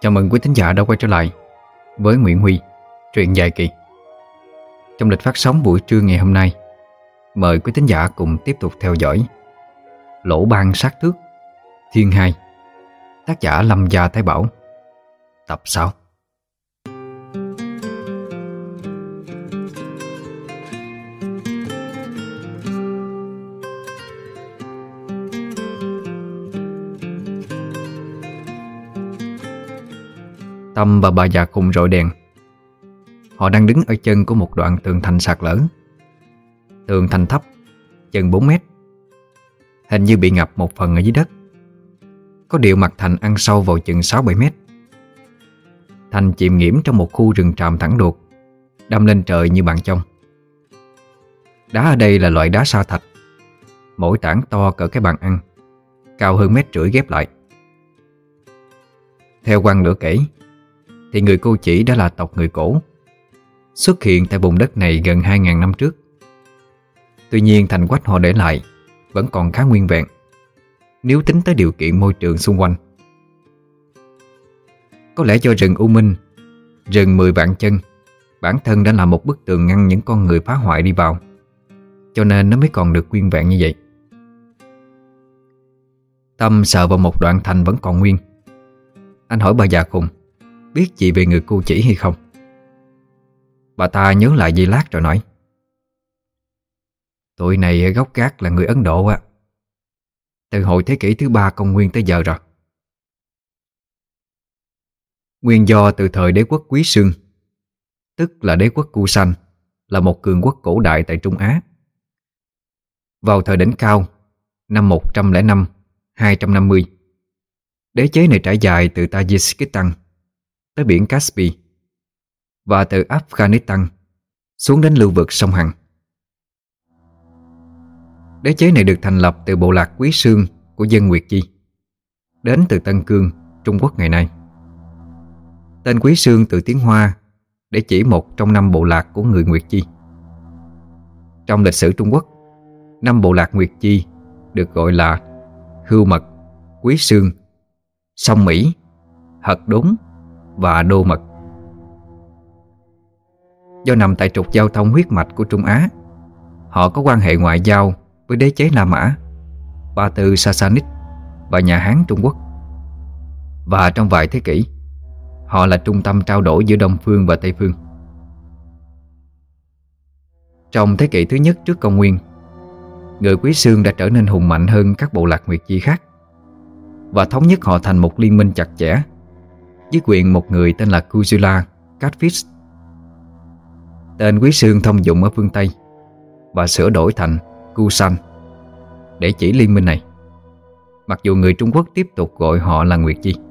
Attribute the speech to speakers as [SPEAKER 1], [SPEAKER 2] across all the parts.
[SPEAKER 1] Chào mừng quý thính giả đã quay trở lại với Nguyễn Huy, truyện dài kỳ. Trong lịch phát sóng buổi trưa ngày hôm nay, mời quý thính giả cùng tiếp tục theo dõi Lỗ Ban Sát Thước Thiên 2, tác giả Lâm Gia Thái Bảo, tập 6. Tâm và bà già Khùng rọi đèn. Họ đang đứng ở chân của một đoạn tường thành sạt lở. Tường thành thấp, chừng 4 mét, hình như bị ngập một phần ở dưới đất. Có điều mặt thành ăn sâu vào chừng 6-7 mét. Thành chìm nghiễm trong một khu rừng tràm thẳng đột, đâm lên trời như bàn chông. Đá ở đây là loại đá sa thạch, mỗi tảng to cỡ cái bàn ăn, cao hơn 1,5 mét ghép lại. Theo quan lửa kể thì người Cô Chỉ đã là tộc người cổ, xuất hiện tại vùng đất này gần 2.000 năm trước. Tuy nhiên thành quách họ để lại vẫn còn khá nguyên vẹn, nếu tính tới điều kiện môi trường xung quanh. Có lẽ do rừng U Minh, rừng 10 vạn chân, bản thân đã là một bức tường ngăn những con người phá hoại đi vào, cho nên nó mới còn được nguyên vẹn như vậy. Tâm sờ vào một đoạn thành vẫn còn nguyên. Anh hỏi bà già Khùng biết gì về người Cô Chỉ hay không. Bà ta nhớ lại giây lát rồi nói: Tụi này gốc gác là người Ấn Độ á, từ hồi thế kỷ thứ 3 công nguyên tới giờ rồi. Nguyên do từ thời đế quốc Quý Sương, tức là đế quốc Kusan, là một cường quốc cổ đại tại Trung Á. Vào thời đỉnh cao năm 105-250, đế chế này trải dài từ Tajikistan tới biển Caspi và từ Afghanistan xuống đến lưu vực sông Hằng. Đế chế này được thành lập từ bộ lạc Quý Sương của dân Nguyệt Chi, đến từ Tân Cương, Trung Quốc ngày nay. Tên Quý Sương từ tiếng Hoa để chỉ một trong 5 bộ lạc của người Nguyệt Chi. Trong lịch sử Trung Quốc, 5 bộ lạc Nguyệt Chi được gọi là Hưu Mật, Quý Sương, Song Mỹ, Hật Đốn và Đô Mật. Do nằm tại trục giao thông huyết mạch của Trung Á, họ có quan hệ ngoại giao với đế chế La Mã, Ba Tư Sassanid và nhà Hán Trung Quốc. Và trong vài thế kỷ, họ là trung tâm trao đổi giữa Đông Phương và Tây Phương. Trong thế kỷ thứ nhất trước công nguyên, người Quý Sương đã trở nên hùng mạnh hơn các bộ lạc Nguyệt Chi khác và thống nhất họ thành một liên minh chặt chẽ dưới quyền một người tên là Kuzula Catfish. Tên Quý Sương thông dụng ở phương Tây và sửa đổi thành Kusan để chỉ liên minh này, mặc dù người Trung Quốc tiếp tục gọi họ là Nguyệt Chi.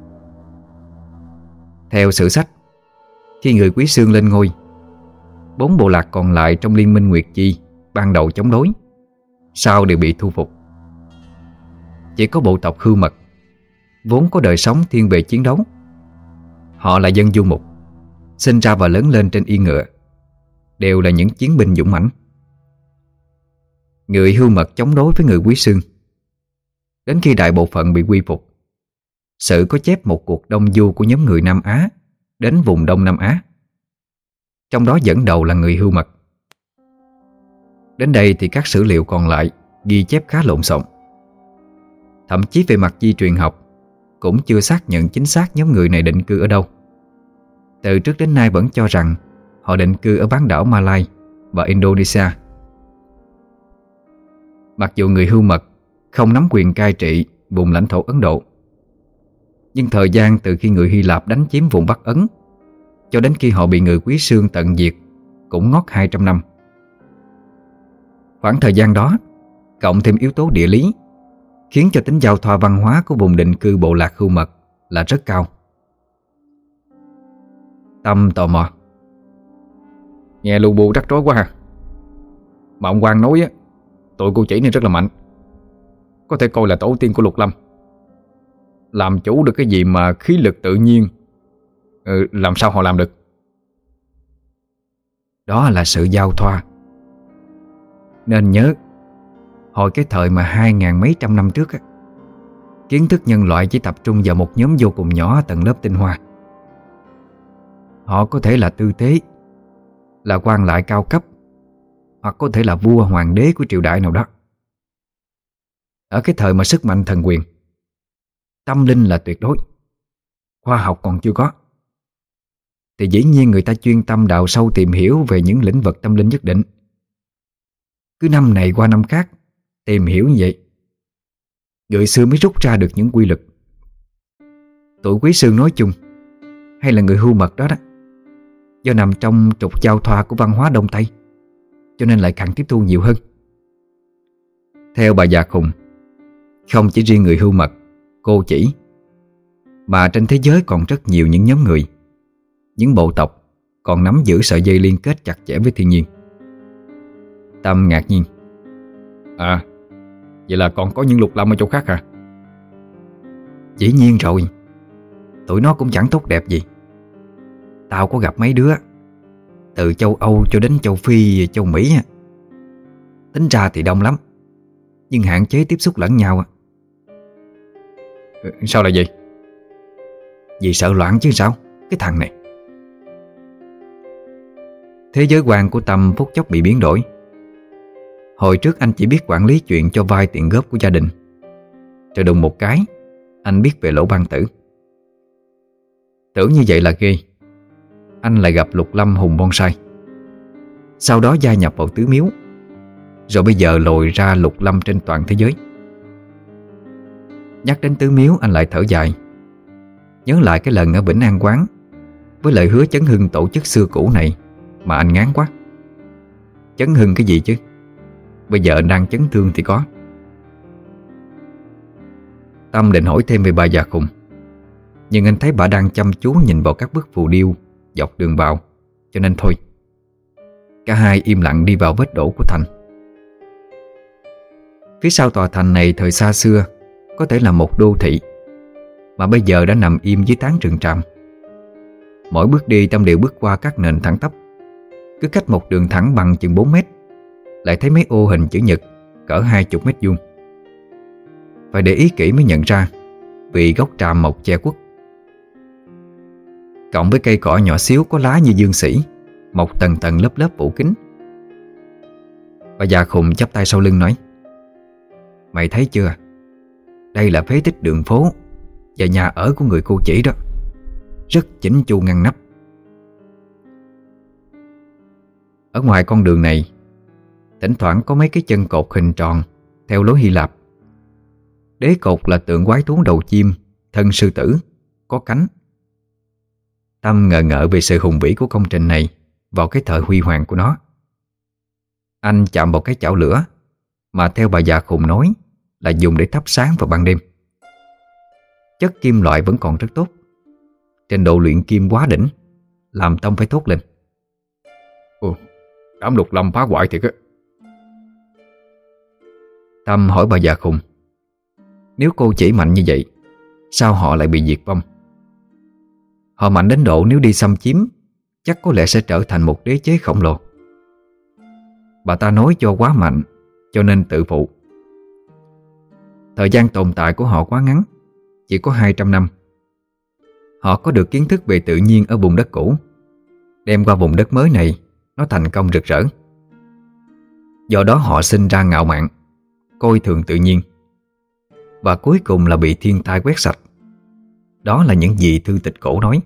[SPEAKER 1] Theo sử sách, khi người Quý Sương lên ngôi, 4 bộ lạc còn lại trong liên minh Nguyệt Chi ban đầu chống đối, sau đều bị thu phục. Chỉ có bộ tộc Hưu Mật, vốn có đời sống thiên về chiến đấu. Họ là dân du mục, sinh ra và lớn lên trên yên ngựa, đều là những chiến binh dũng mãnh. Người Hưu Mật chống đối với người Quý Sương, đến khi đại bộ phận bị quy phục. Sử có chép một cuộc đông du của nhóm người Nam Á đến vùng Đông Nam Á, trong đó dẫn đầu là người Hưu Mật. Đến đây thì các sử liệu còn lại ghi chép khá lộn xộn. Thậm chí về mặt di truyền học cũng chưa xác nhận chính xác nhóm người này định cư ở đâu. Từ trước đến nay vẫn cho rằng họ định cư ở bán đảo Malay và Indonesia. Mặc dù người Hưu Mật không nắm quyền cai trị vùng lãnh thổ Ấn Độ, nhưng thời gian từ khi người Hy Lạp đánh chiếm vùng Bắc Ấn cho đến khi họ bị người Quý Sương tận diệt cũng ngót 200 năm. Khoảng thời gian đó, cộng thêm yếu tố địa lý, khiến cho tính giao thoa văn hóa của vùng định cư bộ lạc Hưu Mật là rất cao. Tâm tò mò: Nghe lu bu rắc rối quá ha. Mà ông Quang nói á, tụi Cô Chỉ này rất là mạnh, có thể coi là tổ tiên của Lục Lâm. Làm chủ được cái gì mà khí lực tự nhiên, làm sao họ làm được? Đó là sự giao thoa. Nên nhớ, hồi cái thời mà 2.000 mấy trăm năm trước á, Kiến thức nhân loại chỉ tập trung vào một nhóm vô cùng nhỏ ở tầng lớp tinh hoa. Họ có thể là tư tế, là quan lại cao cấp, hoặc có thể là vua hoàng đế của triều đại nào đó. Ở cái thời mà sức mạnh thần quyền, tâm linh là tuyệt đối, khoa học còn chưa có, thì dĩ nhiên người ta chuyên tâm đào sâu tìm hiểu về những lĩnh vực tâm linh nhất định. Cứ năm này qua năm khác tìm hiểu như vậy, người xưa mới rút ra được những quy luật. Tụi Quý Sương nói chung, hay là người hưu mật đó, do nằm trong trục giao thoa của văn hóa Đông Tây, cho nên lại càng tiếp thu nhiều hơn. Theo bà già khùng, không chỉ riêng người hưu mật, cô chỉ, mà trên thế giới còn rất nhiều những nhóm người, những bộ tộc còn nắm giữ sợi dây liên kết chặt chẽ với thiên nhiên. Tâm ngạc nhiên. À, vậy là còn có những lục lâm ở chỗ khác hả? Dĩ nhiên rồi, tụi nó cũng chẳng tốt đẹp gì. Tao có gặp mấy đứa từ châu Âu cho đến châu Phi, châu Mỹ. Tính ra thì đông lắm, nhưng hạn chế tiếp xúc lẫn nhau. Sao lại vậy? Vì sợ loạn chứ sao, cái thằng này. Thế giới quan của Tâm phút chốc bị biến đổi. Hồi trước anh chỉ biết quản lý chuyện cho vay tiền góp của gia đình, rồi đùng một cái anh biết về Lỗ Ban Tử. Tưởng như vậy là ghê, anh lại gặp Lục Lâm Hùng Bonsai. Sau đó gia nhập vào Tứ Miếu, rồi bây giờ lồi ra Lục Lâm trên toàn thế giới. Nhắc đến Tứ Miếu anh lại thở dài, nhớ lại cái lần ở Vĩnh An Quán với lời hứa chấn hưng tổ chức xưa cũ này mà anh ngán quá. Chấn hưng cái gì chứ, bây giờ anh đang chấn thương thì có. Tâm định hỏi thêm về bà già khùng, nhưng anh thấy bà đang chăm chú nhìn vào các bức phù điêu dọc đường vào, cho nên thôi. Cả hai im lặng đi vào vết đổ của thành. Phía sau tòa thành này thời xa xưa có thể là một đô thị, mà bây giờ đã nằm im dưới tán rừng tràm. Mỗi bước đi Tâm đều bước qua các nền thẳng tắp. Cứ cách một đường thẳng bằng chừng 4 mét lại thấy mấy ô hình chữ nhật cỡ 20 mét vuông. Phải để ý kỹ mới nhận ra, vì gốc tràm mọc che khuất, cộng với cây cỏ nhỏ xíu có lá như dương sỉ mọc tầng tầng lớp lớp phủ kín. Bà già khùng chắp tay sau lưng nói: Mày thấy chưa, đây là phế tích đường phố và nhà ở của người cô chỉ đó, rất chỉnh chu ngăn nắp. Ở ngoài con đường này, thỉnh thoảng có mấy cái chân cột hình tròn theo lối Hy Lạp. Đế cột là tượng quái thú đầu chim, thân sư tử, có cánh. Tâm ngờ ngợ về sự hùng vĩ của công trình này vào cái thời huy hoàng của nó. Anh chạm vào cái chảo lửa mà theo bà già khùng nói là dùng để thắp sáng vào ban đêm. Chất kim loại vẫn còn rất tốt, trình độ luyện kim quá đỉnh, làm Tâm phải thốt lên: Ồ, đám Lục Lâm phá hoại thiệt á. Tâm hỏi bà già khùng, nếu cô chỉ mạnh như vậy, sao họ lại bị diệt vong? Họ mạnh đến độ nếu đi xâm chiếm, chắc có lẽ sẽ trở thành một đế chế khổng lồ. Bà ta nói do quá mạnh cho nên tự phụ. Thời gian tồn tại của họ quá ngắn, chỉ có 200 năm. Họ có được kiến thức về tự nhiên ở vùng đất cũ, đem qua vùng đất mới này, nó thành công rực rỡ. Do đó họ sinh ra ngạo mạn, coi thường tự nhiên, và cuối cùng là bị thiên tai quét sạch. Đó là những gì thư tịch cổ nói.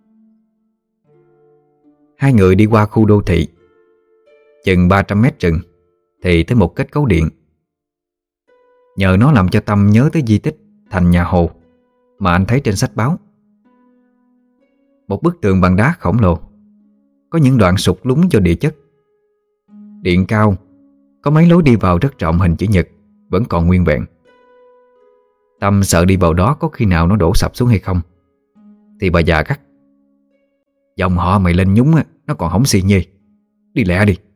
[SPEAKER 1] Hai người đi qua khu đô thị, chừng 300 mét rừng thì tới một kết cấu điện. Nhờ nó làm cho Tâm nhớ tới di tích Thành Nhà Hồ mà anh thấy trên sách báo. Một bức tường bằng đá khổng lồ, có những đoạn sụt lún do địa chất. Điện cao, có mấy lối đi vào rất rộng hình chữ nhật, vẫn còn nguyên vẹn. Tâm sợ đi vào đó có khi nào nó đổ sập xuống hay không. Thì bà già gắt: Dòng họ mày lên nhúng nó còn hổng xì nhê, đi lẹ đi.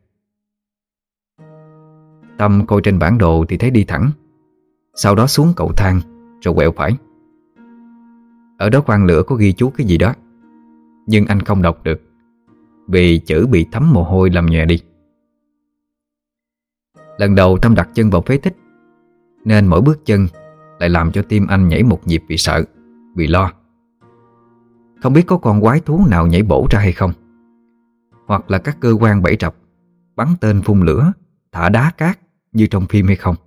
[SPEAKER 1] Tâm coi trên bản đồ thì thấy đi thẳng, sau đó xuống cầu thang rồi quẹo phải. Ở đó khoang lửa có ghi chú cái gì đó, nhưng anh không đọc được vì chữ bị thấm mồ hôi làm nhòe đi. Lần đầu Tâm đặt chân vào phế tích, nên mỗi bước chân lại làm cho tim anh nhảy một nhịp vì sợ, vì lo. Không biết có con quái thú nào nhảy bổ ra hay không, hoặc là các cơ quan bẫy rập bắn tên phun lửa, thả đá cát như trong phim hay không.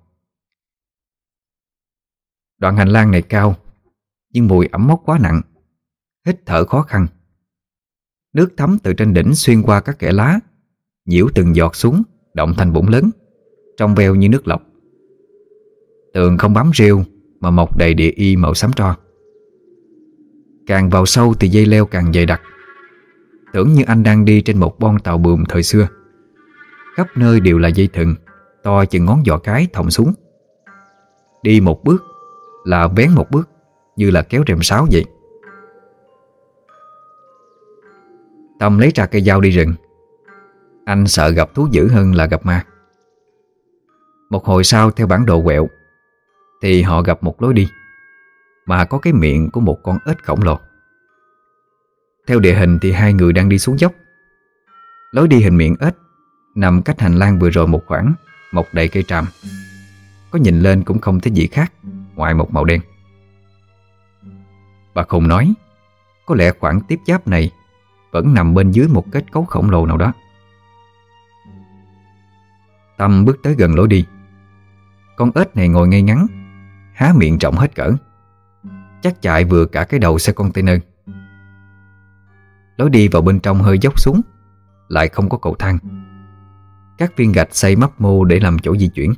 [SPEAKER 1] Đoạn hành lang này cao, nhưng mùi ẩm mốc quá nặng, hít thở khó khăn. Nước thấm từ trên đỉnh xuyên qua các kẽ lá, nhiễu từng giọt xuống, động thành vũng lớn, trong veo như nước lọc. Tường không bám rêu mà mọc đầy địa y màu xám tro. Càng vào sâu thì dây leo càng dày đặc, tưởng như anh đang đi trên một bon tàu buồm thời xưa. Khắp nơi đều là dây thừng to chừng ngón giò cái thòng xuống. Đi một bước là vén một bước, như là kéo rèm sáo vậy. Tâm lấy ra cây dao đi rừng. Anh sợ gặp thú dữ hơn là gặp ma. Một hồi sau, theo bản đồ quẹo thì họ gặp một lối đi mà có cái miệng của một con ếch khổng lồ. Theo địa hình thì hai người đang đi xuống dốc. Lối đi hình miệng ếch nằm cách hành lang vừa rồi một khoảng, mọc đầy cây tràm. Có nhìn lên cũng không thấy gì khác ngoài một màu đen. Bà Khùng nói có lẽ khoảng tiếp giáp này vẫn nằm bên dưới một kết cấu khổng lồ nào đó. Tâm bước tới gần lối đi. Con ếch này ngồi ngay ngắn, há miệng rộng hết cỡ, chắc chạy vừa cả cái đầu xe container. Lối đi vào bên trong hơi dốc xuống, lại không có cầu thang. Các viên gạch xây mấp mô để làm chỗ di chuyển.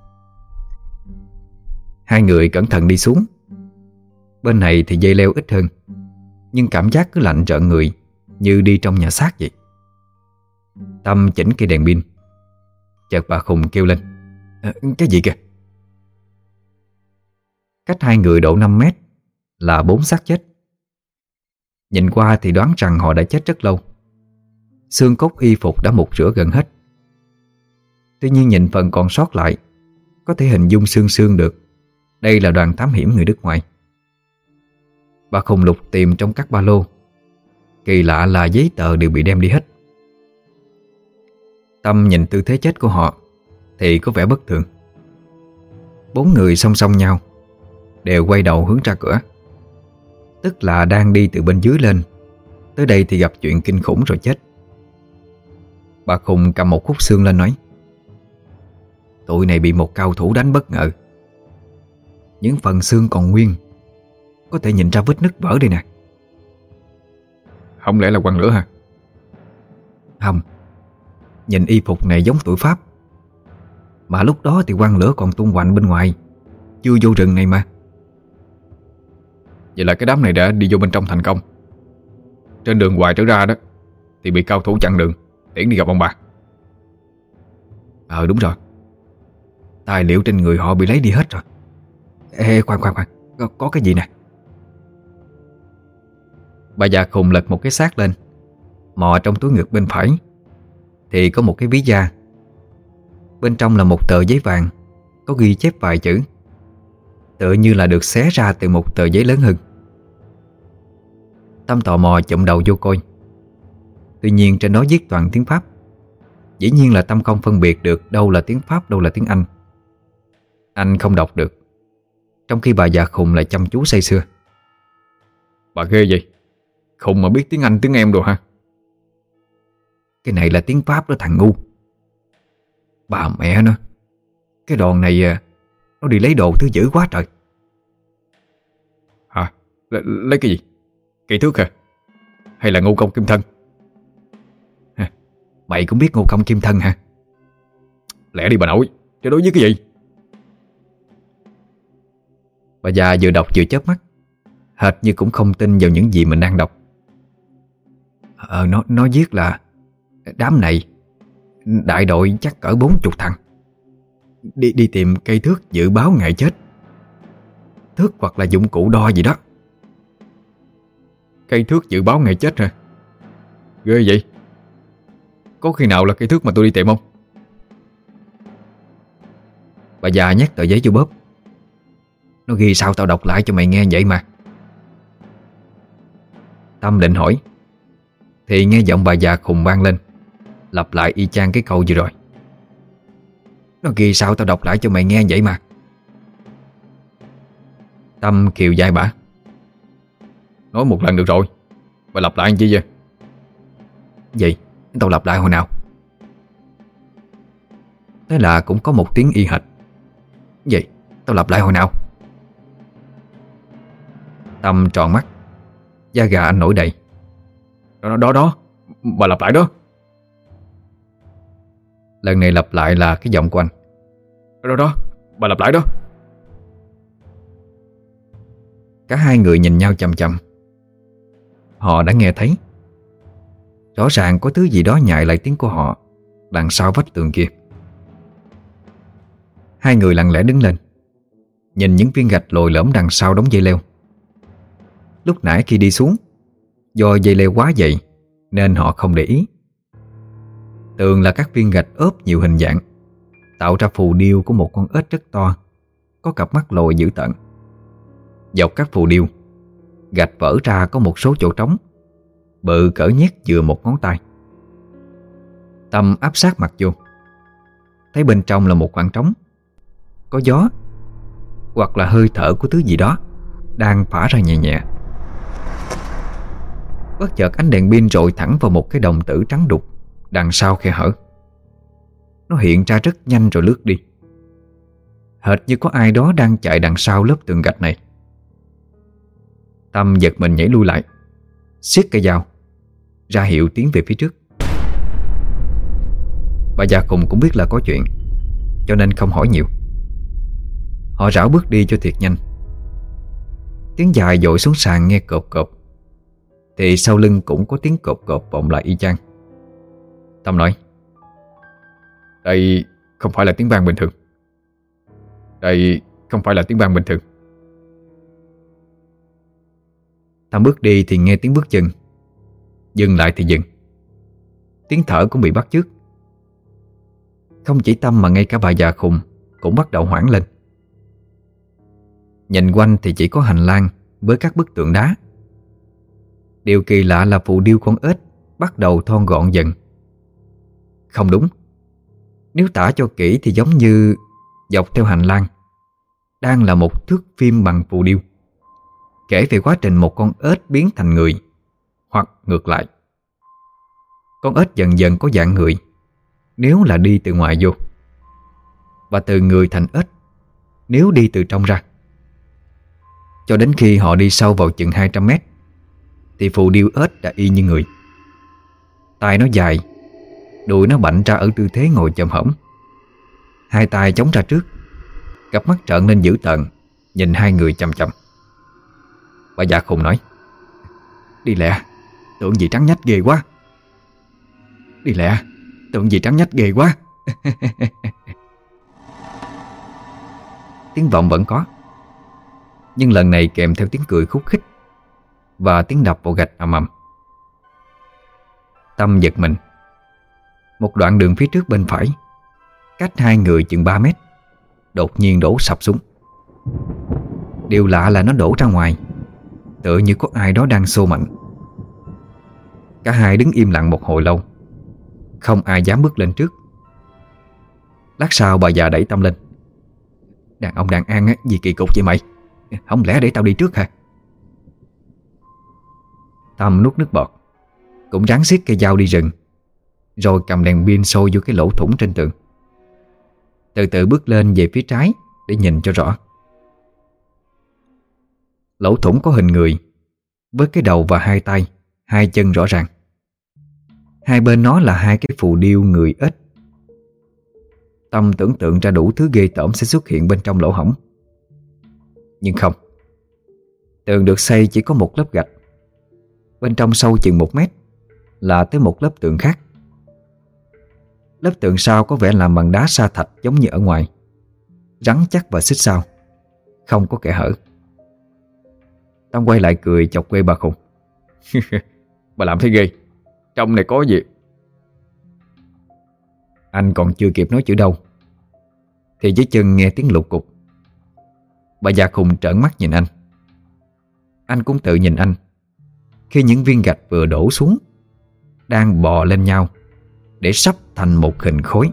[SPEAKER 1] Hai người cẩn thận đi xuống. Bên này thì dây leo ít hơn, nhưng cảm giác cứ lạnh rợn người, như đi trong nhà xác vậy. Tâm chỉnh cây đèn pin. Chợt bà Khùng kêu lên: cái gì kìa? Cách hai người độ 5 mét là 4 xác chết. Nhìn qua thì đoán rằng họ đã chết rất lâu. Xương cốt y phục đã mục rửa gần hết. Tuy nhiên nhìn phần còn sót lại, có thể hình dung sương sương được đây là đoàn thám hiểm người nước ngoài. Bà Khùng lục tìm trong các ba lô. Kỳ lạ là giấy tờ đều bị đem đi hết. Tâm nhìn tư thế chết của họ thì có vẻ bất thường. 4 người song song nhau, đều quay đầu hướng ra cửa. Tức là đang đi từ bên dưới lên, tới đây thì gặp chuyện kinh khủng rồi chết. Bà Khùng cầm một khúc xương lên nói: tụi này bị một cao thủ đánh bất ngờ. Những phần xương còn nguyên, có thể nhìn ra vết nứt vỡ đây nè. Không lẽ là quăng lửa hả? Không. Nhìn y phục này giống tuổi Pháp. Mà lúc đó thì quăng lửa còn tung hoành bên ngoài, chưa vô rừng này mà. Vậy là cái đám này đã đi vô bên trong thành công. Trên đường hoài trở ra đó thì bị cao thủ chặn đường, tiễn đi gặp ông bà. Đúng rồi. Tài liệu trên người họ bị lấy đi hết rồi. Ê, khoan, có cái gì nè. Bà già Khùng lật một cái xác lên, mò trong túi ngực bên phải thì có một cái ví da. Bên trong là một tờ giấy vàng, có ghi chép vài chữ, tựa như là được xé ra từ một tờ giấy lớn hơn. Tâm tò mò chụm đầu vô coi. Tuy nhiên trên đó viết toàn tiếng Pháp. Dĩ nhiên là Tâm không phân biệt được đâu là tiếng Pháp, đâu là tiếng Anh. Anh không đọc được, trong khi bà già Khùng lại chăm chú say sưa. Bà ghê vậy, Khùng mà biết tiếng Anh tiếng em đồ hả? Cái này là tiếng Pháp đó thằng ngu. Bà mẹ nó, cái đòn này nó đi lấy đồ thứ dữ quá trời. Hả? Lấy cái gì? Cây thước hả? Hay là ngô công kim thân? Mày cũng biết ngô công kim thân hả? Lẹ đi bà nội, chứ đối với cái gì? Bà già vừa đọc vừa chớp mắt, hệt như cũng không tin vào những gì mình đang đọc. Nó viết là đám này đại đội chắc cỡ 40 thằng đi tìm cây thước dự báo ngày chết. Thước hoặc là dụng cụ đo gì đó. Cây thước dự báo ngày chết hả? Ghê vậy. Có khi nào là cây thước mà tôi đi tìm không? Bà già nhét tờ giấy vô bóp. Nó ghi sao tao đọc lại cho mày nghe vậy mà. Tâm định hỏi thì nghe giọng bà già Khùng vang lên, lặp lại y chang cái câu vừa rồi. Nó ghi sao tao đọc lại cho mày nghe vậy mà. Tâm kiều dai bả:
[SPEAKER 2] Nói một lần được rồi, bà lặp lại làm chi vậy?
[SPEAKER 1] Vậy tao lặp lại hồi nào? Thế là cũng có một tiếng y hệt: Vậy tao lặp lại hồi nào? Tâm tròn mắt, da gà anh nổi đầy.
[SPEAKER 2] Đó, bà lặp lại đó.
[SPEAKER 1] Lần này lặp lại là cái giọng của anh.
[SPEAKER 2] Đó, bà lặp lại đó.
[SPEAKER 1] Cả hai người nhìn nhau chằm chằm. Họ đã nghe thấy. Rõ ràng có thứ gì đó nhại lại tiếng của họ đằng sau vách tường kia. Hai người lặng lẽ đứng lên, nhìn những viên gạch lồi lõm đằng sau đống dây leo. Lúc nãy khi đi xuống, do dây leo quá dày nên họ không để ý. Tường là các viên gạch ốp nhiều hình dạng, tạo ra phù điêu của một con ếch rất to, có cặp mắt lồi dữ tợn. Dọc các phù điêu, gạch vỡ ra có một số chỗ trống, bự cỡ nhét vừa một ngón tay. Tâm áp sát mặt vô, thấy bên trong là một khoảng trống, có gió hoặc là hơi thở của thứ gì đó đang phả ra nhẹ nhẹ. Bất chợt ánh đèn pin rọi thẳng vào một cái đồng tử trắng đục đằng sau khe hở. Nó hiện ra rất nhanh rồi lướt đi, hệt như có ai đó đang chạy đằng sau lớp tường gạch này. Tâm giật mình nhảy lui lại, siết cây dao ra hiệu tiến về phía trước. Bà già Khùng cũng biết là có chuyện, cho nên không hỏi nhiều. Họ rảo bước đi cho thiệt nhanh. Tiếng dài dội xuống sàn nghe cộp cộp, thì sau lưng cũng có tiếng cộp cộp vọng lại y chang. Tâm nói:
[SPEAKER 2] Đây không phải là tiếng vang bình thường. Đây không phải là tiếng vang bình thường.
[SPEAKER 1] Tâm bước đi thì nghe tiếng bước chân, dừng lại thì dừng. Tiếng thở cũng bị bắt chước. Không chỉ Tâm mà ngay cả bà già Khùng cũng bắt đầu hoảng lên. Nhìn quanh thì chỉ có hành lang với các bức tượng đá. Điều kỳ lạ là phù điêu con ếch bắt đầu thon gọn dần. Không đúng, nếu tả cho kỹ thì giống như dọc theo hành lang đang là một thước phim bằng phù điêu, kể về quá trình một con ếch biến thành người, hoặc ngược lại. Con ếch dần dần có dạng người nếu là đi từ ngoài vô, và từ người thành ếch nếu đi từ trong ra. Cho đến khi họ đi sâu vào chừng 200 mét thì phù điêu ếch đã y như người. Tai nó dài, đuôi nó bạnh ra ở tư thế ngồi chồm hổm, hai tay chống ra trước, cặp mắt trợn lên dữ tợn, nhìn hai người chằm chằm. Bà già Khùng nói: Đi lẹ, tượng gì trắng nhách ghê quá. Đi lẹ, tượng gì trắng nhách ghê quá. Tiếng vọng vẫn có, nhưng lần này kèm theo tiếng cười khúc khích và tiếng đập vào gạch ầm ầm. Tâm giật mình. Một đoạn đường phía trước bên phải, cách hai người chừng 3 mét, đột nhiên đổ sập xuống. Điều lạ là nó đổ ra ngoài, tựa như có ai đó đang xô mạnh. Cả hai đứng im lặng một hồi lâu, không ai dám bước lên trước. Lát sau bà già đẩy Tâm lên: Đàn ông đàn an gì kỳ cục vậy mày? Không lẽ để tao đi trước hả? Tâm nuốt nước bọt, cũng ráng xiết cây dao đi rừng, rồi cầm đèn pin soi vô cái lỗ thủng trên tường. Từ từ bước lên về phía trái để nhìn cho rõ. Lỗ thủng có hình người, với cái đầu và hai tay, hai chân rõ ràng. Hai bên nó là hai cái phù điêu người ếch. Tâm tưởng tượng ra đủ thứ ghê tởm sẽ xuất hiện bên trong lỗ hổng. Nhưng không, tường được xây chỉ có một lớp gạch, bên trong sâu chừng 1 mét là tới một lớp tường khác. Lớp tường sau có vẻ làm bằng đá sa thạch giống như ở ngoài, rắn chắc và xích sao, không có kẽ hở. Tâm quay lại cười chọc quê bà Khùng:
[SPEAKER 2] Bà làm thấy ghê, trong này có gì?
[SPEAKER 1] Anh còn chưa kịp nói chữ đâu thì dưới chân nghe tiếng lục cục. Bà già Khùng trợn mắt nhìn anh. Anh cũng tự nhìn anh khi những viên gạch vừa đổ xuống đang bò lên nhau để sắp thành một hình khối.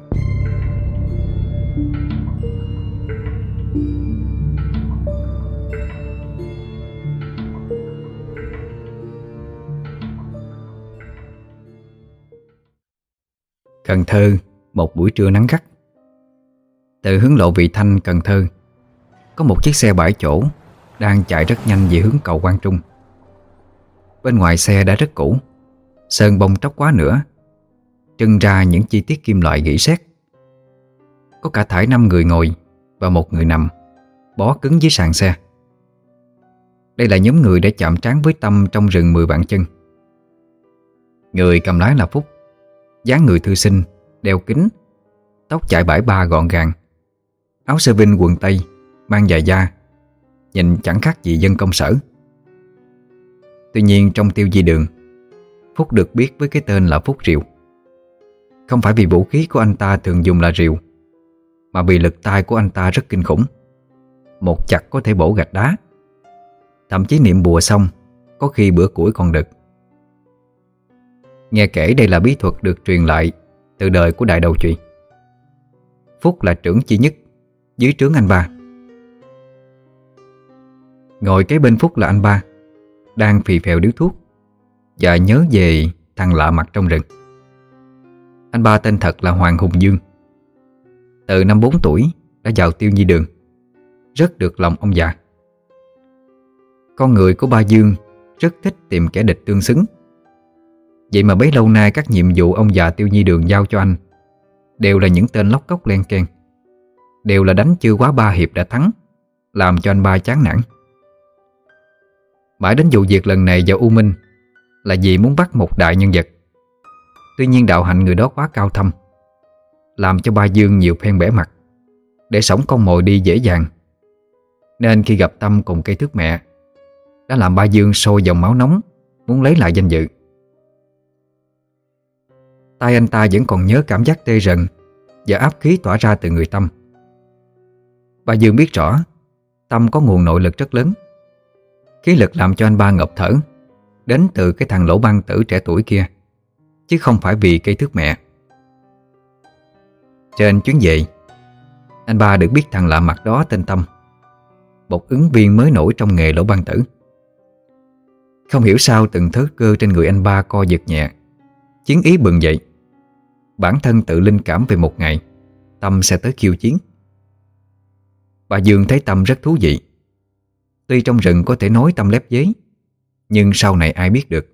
[SPEAKER 1] Cần Thơ, một buổi trưa nắng gắt. Từ hướng lộ Vị Thanh, Cần Thơ, có một chiếc xe 7 chỗ đang chạy rất nhanh về hướng cầu Quang Trung. Bên ngoài xe đã rất cũ, sơn bông tróc quá nữa, trưng ra những chi tiết kim loại rỉ sét. Có cả thải 5 người ngồi và một người nằm, bó cứng dưới sàn xe. Đây là nhóm người đã chạm trán với Tâm trong rừng 10 vạn chân. Người cầm lái là Phúc, dáng người thư sinh, đeo kính, tóc chải bãi ba gọn gàng, áo sơ vin quần tây, mang giày da, nhìn chẳng khác gì dân công sở. Tuy nhiên trong Tiêu Di Đường, Phúc được biết với cái tên là Phúc Rìu. Không phải vì vũ khí của anh ta thường dùng là rìu, mà vì lực tay của anh ta rất kinh khủng. Một chặt có thể bổ gạch đá, thậm chí niệm bùa xong có khi bữa củi còn đực. Nghe kể đây là bí thuật được truyền lại từ đời của Đại Đầu Chùy. Phúc là trưởng chi nhất dưới trướng anh ba. Ngồi kế bên Phúc là anh ba, đang phì phèo điếu thuốc và nhớ về thằng lạ mặt trong rừng. Anh ba tên thật là Hoàng Hùng Dương. Từ năm 4 tuổi đã vào Tiêu Nhi Đường, rất được lòng ông già. Con người của ba Dương rất thích tìm kẻ địch tương xứng. Vậy mà bấy lâu nay các nhiệm vụ ông già Tiêu Nhi Đường giao cho anh đều là những tên lóc cóc len keng, đều là đánh chưa quá 3 hiệp đã thắng, làm cho anh ba chán nản. Mãi đến vụ việc lần này vào U Minh là vì muốn bắt một đại nhân vật. Tuy nhiên đạo hạnh người đó quá cao thâm, làm cho ba Dương nhiều phen bẻ mặt, để xổng con mồi đi dễ dàng. Nên khi gặp Tâm cùng cây thước mẹ, đã làm ba Dương sôi dòng máu nóng, muốn lấy lại danh dự. Tay anh ta vẫn còn nhớ cảm giác tê rần và áp khí tỏa ra từ người Tâm. Ba Dương biết rõ Tâm có nguồn nội lực rất lớn. Khí lực làm cho anh ba ngộp thở đến từ cái thằng lỗ băng tử trẻ tuổi kia, chứ không phải vì cây thước mẹ. Trên chuyến về, anh ba được biết thằng lạ mặt đó tên Tâm, một ứng viên mới nổi trong nghề lỗ băng tử. Không hiểu sao từng thớ cơ trên người anh ba co giật nhẹ, chiến ý bừng dậy. Bản thân tự linh cảm về một ngày Tâm sẽ tới khiêu chiến. Bà Dương thấy Tâm rất thú vị. Tuy trong rừng có thể nói Tâm lép vế, nhưng sau này ai biết được.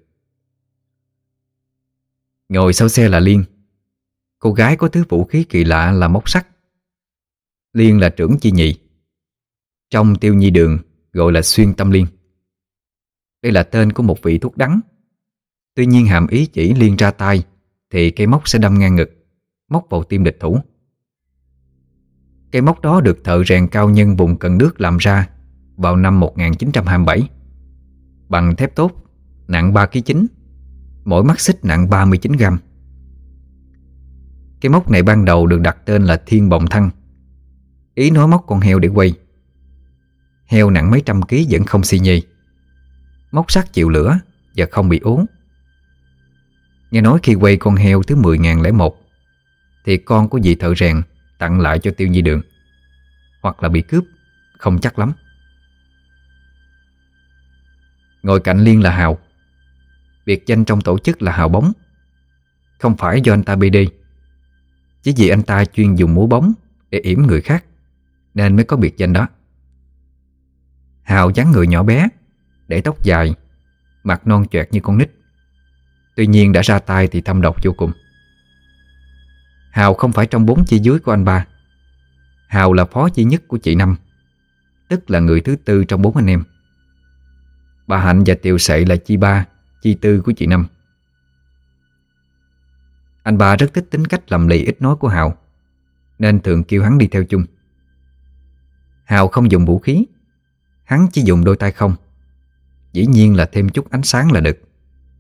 [SPEAKER 1] Ngồi sau xe là Liên, cô gái có thứ vũ khí kỳ lạ là móc sắt. Liên là trưởng chi nhị, trong Tiêu Nhi Đường gọi là Xuyên Tâm Liên. Đây là tên của một vị thuốc đắng. Tuy nhiên hàm ý chỉ Liên ra tay thì cây móc sẽ đâm ngang ngực, móc vào tim địch thủ. Cây móc đó được thợ rèn cao nhân vùng Cần Đước làm ra vào năm 1927, bằng thép tốt, nặng 3,9 kg, mỗi mắt xích nặng 39 gram. Cái móc này ban đầu được đặt tên là Thiên Bồng Thăng, ý nói móc con heo để quay. Heo nặng mấy trăm ký vẫn không xi nhê, móc sắt chịu lửa và không bị ố. Nghe nói khi quay con heo thứ 10.001 thì con của vị thợ rèn tặng lại cho Tiêu Nhi Đường, hoặc là bị cướp, không chắc lắm. Ngồi cạnh Liên là Hào. Biệt danh trong tổ chức là Hào Bóng. Không phải do anh ta BD, chỉ vì anh ta chuyên dùng múa bóng để yểm người khác nên mới có biệt danh đó. Hào dáng người nhỏ bé, để tóc dài, mặt non choẹt như con nít. Tuy nhiên đã ra tay thì thâm độc vô cùng. Hào không phải trong 4 chi dưới của anh ba. Hào là phó chi nhất của chị Năm, tức là người thứ tư trong 4 anh em. Bà Hạnh và Tiều Sệ là chi 3, chi tư của chị Năm. Anh ba rất thích tính cách lầm lì ít nói của Hào, nên thường kêu hắn đi theo chung. Hào không dùng vũ khí, hắn chỉ dùng đôi tay không. Dĩ nhiên là thêm chút ánh sáng là được.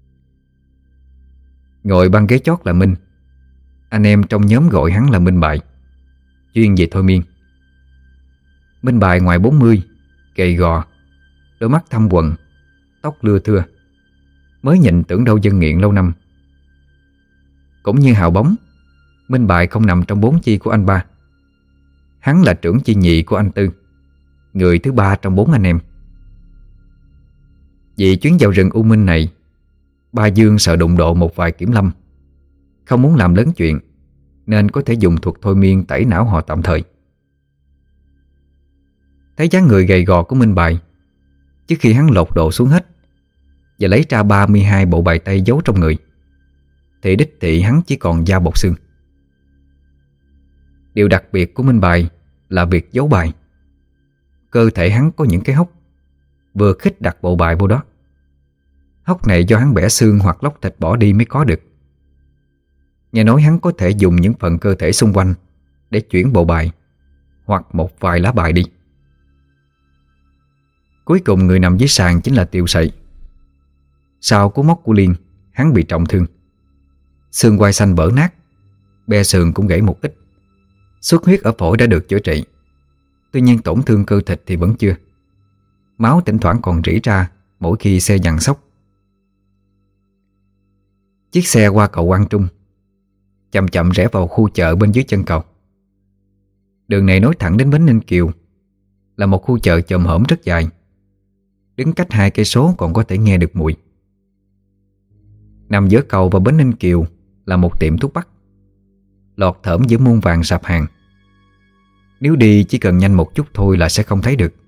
[SPEAKER 1] Ngồi băng ghế chót là Minh. Anh em trong nhóm gọi hắn là Minh Bại, chuyên về thôi miên. Minh Bại ngoài 40, gầy gò, đôi mắt thâm quầng, tóc lưa thưa, mới nhìn tưởng đâu dân nghiện lâu năm. Cũng như Hào Bóng, Minh Bại không nằm trong 4 chi của anh ba. Hắn là trưởng chi nhị của anh Tư, người thứ 3 trong 4 anh em. Vì chuyến vào rừng U Minh này, ba Dương sợ đụng độ một vài kiểm lâm, không muốn làm lớn chuyện nên có thể dùng thuật thôi miên tẩy não họ tạm thời. Thấy dáng người gầy gò của Minh Bài, trước khi hắn lột đồ xuống hết và lấy ra 32 bộ bài tây giấu trong người, thì đích thị hắn chỉ còn da bọc xương. Điều đặc biệt của Minh Bài là việc giấu bài. Cơ thể hắn có những cái hốc, vừa khích đặt bộ bài vô đó. Hốc này do hắn bẻ xương hoặc lóc thịt bỏ đi mới có được. Nghe nói hắn có thể dùng những phần cơ thể xung quanh để chuyển bộ bài hoặc một vài lá bài đi. Cuối cùng người nằm dưới sàn chính là Tiêu Sậy. Sau cú móc của Liên, hắn bị trọng thương. Xương quai xanh vỡ nát, be sườn cũng gãy một ít. Xuất huyết ở phổi đã được chữa trị. Tuy nhiên tổn thương cơ thịt thì vẫn chưa. Máu thỉnh thoảng còn rỉ ra mỗi khi xe giằng xóc. Chiếc xe qua cầu Quang Trung, chậm chậm rẽ vào khu chợ bên dưới chân cầu. Đường này nối thẳng đến bến Ninh Kiều, là một khu chợ chòm hổm rất dài. Đứng cách 2 cây số còn có thể nghe được mùi. Nằm giữa cầu và bến Ninh Kiều là một tiệm thuốc bắc, lọt thởm giữa muôn vàng sạp hàng. Nếu đi chỉ cần nhanh một chút thôi là sẽ không thấy được.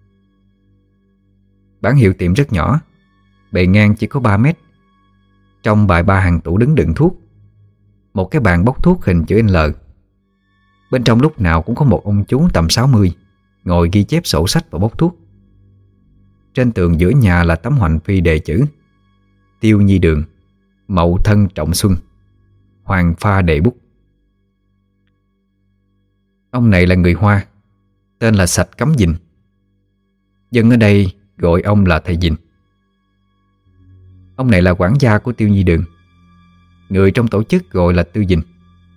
[SPEAKER 1] Bản hiệu tiệm rất nhỏ, bề ngang chỉ có 3 mét. Trong bày 3 hàng tủ đứng đựng thuốc, một cái bàn bốc thuốc hình chữ L. Bên trong lúc nào cũng có một ông chú tầm 60 ngồi ghi chép sổ sách và bốc thuốc. Trên tường giữa nhà là tấm hoành phi đề chữ: Tiêu Nhi Đường, Mậu Thân Trọng Xuân, Hoàng Pha Đệ Bút. Ông này là người Hoa, tên là Sạch Cắm Dình. Dân ở đây gọi ông là thầy Dình. Ông này là quản gia của Tiêu Nhi Đường. Người trong tổ chức gọi là Tư Dình.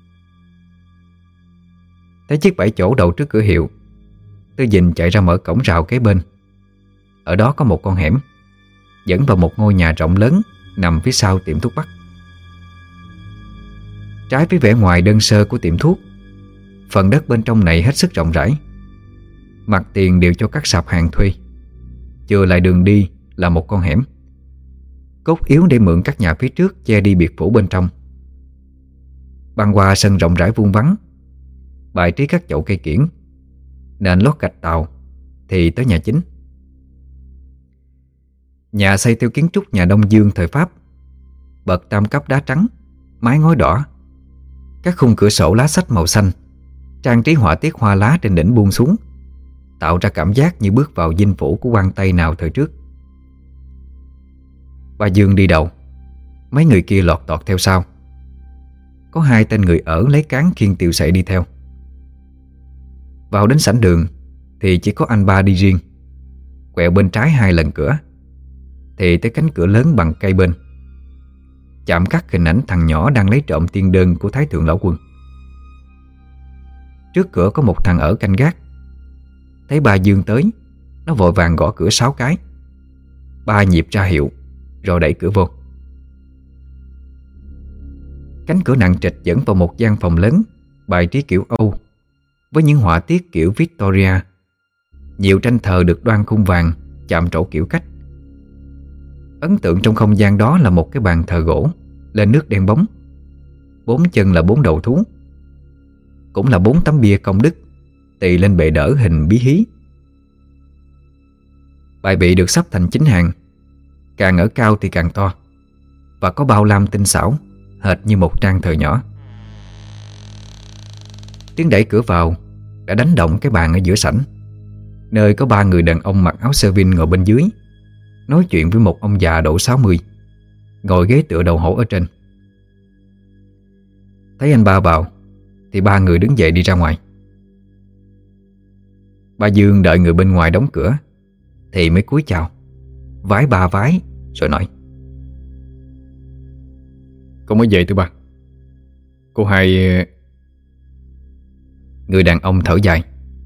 [SPEAKER 1] Thấy chiếc 7 chỗ đậu trước cửa hiệu, Tư Dình chạy ra mở cổng rào kế bên. Ở đó có một con hẻm dẫn vào một ngôi nhà rộng lớn nằm phía sau tiệm thuốc bắc. Trái với vẻ ngoài đơn sơ của tiệm thuốc, phần đất bên trong này hết sức rộng rãi. Mặt tiền đều cho các sạp hàng thuê. Chừa lại đường đi là một con hẻm, cốt yếu để mượn các nhà phía trước che đi biệt phủ bên trong. Băng qua sân rộng rãi vuông vắn, bài trí các chậu cây kiểng, nền lót gạch tàu, thì tới nhà chính. Nhà xây theo kiến trúc nhà Đông Dương thời Pháp, bậc tam cấp đá trắng, mái ngói đỏ. Các khung cửa sổ lá sách màu xanh, trang trí họa tiết hoa lá trên đỉnh buông xuống, tạo ra cảm giác như bước vào dinh phủ của quan Tây nào thời trước. Bà Dương đi đầu, mấy người kia lọt tọt theo sau. Có 2 tên người ở lấy cán khiêng Tiêu Sậy đi theo. Vào đến sảnh đường thì chỉ có anh ba đi riêng. Quẹo bên trái 2 lần cửa thì tới cánh cửa lớn bằng cây bên, chạm khắc hình ảnh thằng nhỏ đang lấy trộm tiên đơn của Thái Thượng Lão Quân. Trước cửa có một thằng ở canh gác. Thấy ba Dương tới, nó vội vàng gõ cửa 6 cái. 3 nhịp ra hiệu rồi đẩy cửa vô. Cánh cửa nặng trịch dẫn vào một gian phòng lớn, bài trí kiểu Âu, với những họa tiết kiểu Victoria. Nhiều tranh thờ được đoan khung vàng, chạm trổ kiểu cách. Ấn tượng trong không gian đó là một cái bàn thờ gỗ lên nước đen bóng, 4 chân là 4 đầu thú, cũng là 4 tấm bia công đức tỳ lên bệ đỡ hình bí hí. Bài vị được sắp thành 9 hàng, càng ở cao thì càng to, và có bao lam tinh xảo, hệt như một trang thờ nhỏ. Tiếng đẩy cửa vào đã đánh động cái bàn ở giữa sảnh, nơi có 3 người đàn ông mặc áo sơ vin ngồi bên dưới, nói chuyện với một ông già độ 60, ngồi ghế tựa đầu hổ ở trên. Thấy anh ba vào thì 3 người đứng dậy đi ra ngoài. Ba Dương đợi người bên ngoài đóng cửa thì mới cúi chào, vái 3 vái rồi nói:
[SPEAKER 2] Con mới về thưa ba. Cô hai...
[SPEAKER 1] Người đàn ông thở dài: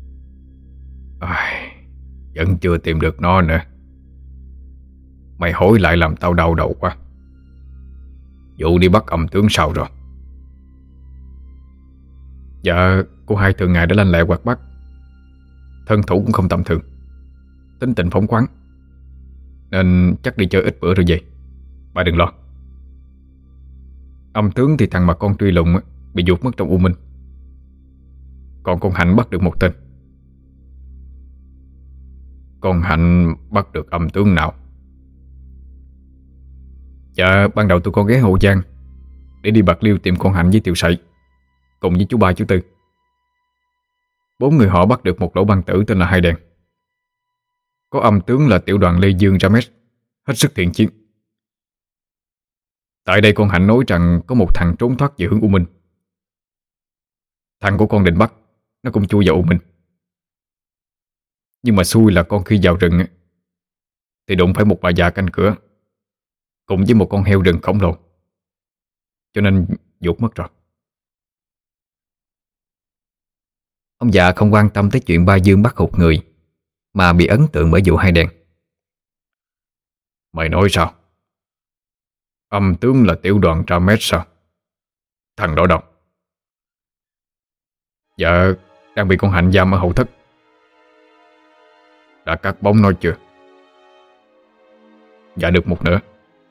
[SPEAKER 2] Vẫn chưa tìm được nó nữa. Mày hỏi lại làm tao đau đầu quá. Vụ đi bắt âm tướng sao rồi?
[SPEAKER 3] Dạ, cô hai thường ngày đã lanh lẹ hoạt bát, thân thủ cũng không tầm thường, tính tình phóng khoáng, nên chắc đi chơi ít bữa rồi về. Bà đừng lo. Âm tướng thì thằng mà con truy lùng bị vụt mất trong U Minh. Còn con Hạnh bắt được một tên. Con Hạnh bắt được âm tướng nào? Dạ, ban đầu tôi có ghé Hậu Giang để đi Bạc Liêu tìm con Hạnh với Tiểu Sậy, cùng với chú Ba chú Tư. 4 người họ bắt được một lỗ băng tử tên là Hai Đèn. Có âm tướng là tiểu đoàn Lê Dương Rames, hết sức thiện chiến. Tại đây con Hạnh nói rằng có một thằng trốn thoát về hướng U Minh. Thằng của con định bắt, nó cũng chui vào U Minh. Nhưng mà xui là con khi vào rừng thì đụng phải một bà già canh cửa, cùng với một con heo rừng khổng lồ, cho nên vụt mất rồi.
[SPEAKER 1] Ông già không quan tâm tới chuyện Ba Dương bắt hụt người, mà bị ấn tượng bởi vụ Hai Đèn.
[SPEAKER 3] Mày nói sao? Âm tướng là tiểu đoàn Rames sao? Thằng đó đâu? Dạ, đang bị con Hạnh giam ở hậu thất. Đã cắt bóng nó chưa? Dạ được một nửa.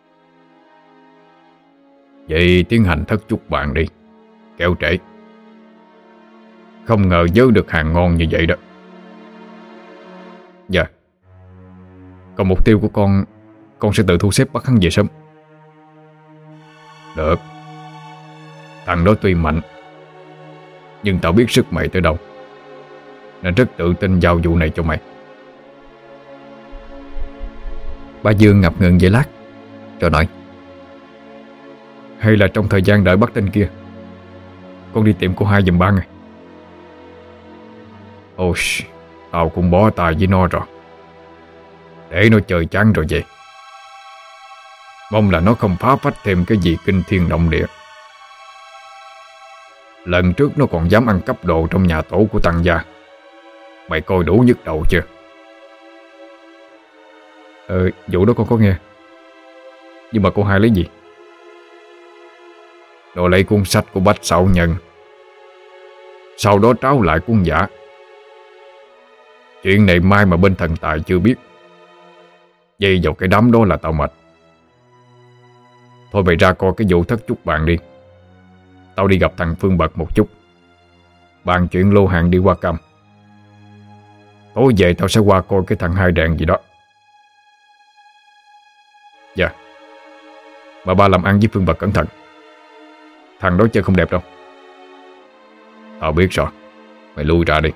[SPEAKER 3] Vậy tiến hành thất chúc bạn đi, kéo trễ. Không ngờ vớ được hàng ngon như vậy đó. Dạ. Còn mục tiêu của con sẽ tự thu xếp bắt hắn về sớm. Được. Thằng đó tuy mạnh, nhưng tao biết sức mày tới đâu, nên rất tự tin giao vụ này cho mày.
[SPEAKER 1] Ba Dương ngập ngừng giây lát rồi nói:
[SPEAKER 3] Hay là trong thời gian đợi bắt tên kia, con đi tìm cô Hai giùm ba ngày. Ôi, tao cũng bó tay với nó rồi, để nó chơi chán rồi vậy. Mong là nó không phá phách thêm cái gì kinh thiên động địa. Lần trước nó còn dám ăn cắp đồ trong nhà tổ của Tăng gia. Mày coi đủ nhức đầu chưa?
[SPEAKER 2] Vụ đó con có nghe. Nhưng mà cô Hai lấy gì?
[SPEAKER 3] Nó lấy cuốn sách của Bách Sạo Nhân, sau đó tráo lại cuốn giả. Chuyện này mai mà bên thần tài chưa biết, dây vào cái đám đó là tao mệt. Thôi mày ra coi cái vụ thất chúc bạn đi. Tao đi gặp thằng Phương Bật một chút, bàn chuyện lô hàng đi qua Cam. Tối về tao sẽ qua coi cái thằng Hai Đèn gì đó.
[SPEAKER 2] Dạ. Mà ba làm ăn với Phương Bật cẩn thận, thằng đó chơi không đẹp đâu.
[SPEAKER 3] Tao biết rồi, mày lui ra đi.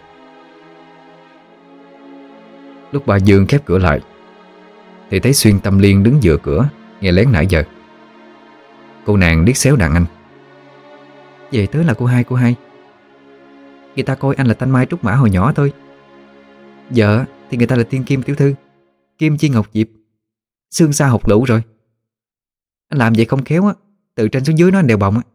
[SPEAKER 1] Lúc bà Dương khép cửa lại thì thấy Xuyên Tâm Liên đứng dựa cửa nghe lén nãy giờ. Cô nàng điếc xéo đàn anh: Về tới là cô hai. Người ta coi anh là Thanh Mai Trúc Mã hồi nhỏ thôi. Vợ thì người ta là Tiên Kim tiểu thư, Kim Chi Ngọc Diệp, xương xa học lũ rồi. Anh làm vậy không khéo á, từ trên xuống dưới nó anh đèo bồng á.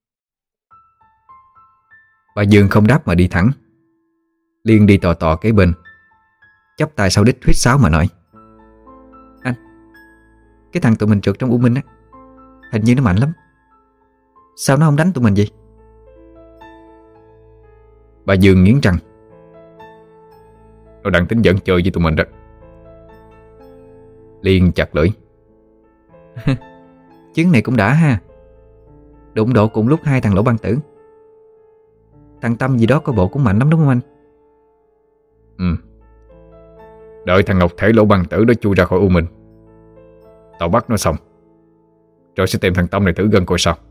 [SPEAKER 1] Bà Dương không đáp mà đi thẳng. Liên đi tò tò kế bên, chắp tay sau đít huýt sáo mà nói: Anh, cái thằng tụi mình trượt trong U Minh á, hình như nó mạnh lắm. Sao nó không đánh tụi mình vậy?
[SPEAKER 2] Bà Dương nghiến răng: Nó đang tính dẫn chơi với tụi mình đó.
[SPEAKER 1] Liên chặt lưỡi: Chuyến này cũng đã ha. Đụng độ cùng lúc hai thằng lỗ băng tử. Thằng Tâm gì đó coi bộ cũng mạnh lắm đúng không anh?
[SPEAKER 3] Đợi thằng Ngọc Thể lỗ băng tử đó chui ra khỏi U Minh, tao bắt nó xong rồi sẽ tìm thằng Tâm này thử gân coi sao.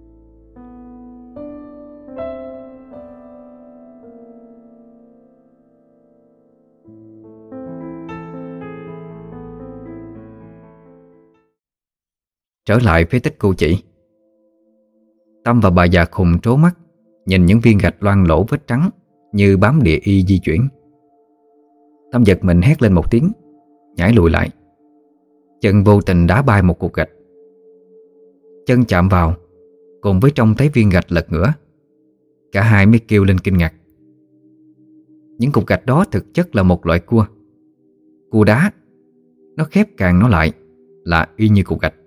[SPEAKER 1] Trở lại phía Tích Cô Chỉ, Tâm và bà già khùng trố mắt nhìn những viên gạch loang lỗ vết trắng như bám địa y di chuyển. Tâm giật mình hét lên một tiếng, nhảy lùi lại. Chân vô tình đá bay một cục gạch. Chân chạm vào, cùng với trông thấy viên gạch lật ngửa. Cả hai mới kêu lên kinh ngạc. Những cục gạch đó thực chất là một loại cua. Cua đá. Nó khép càng nó lại là y như cục gạch.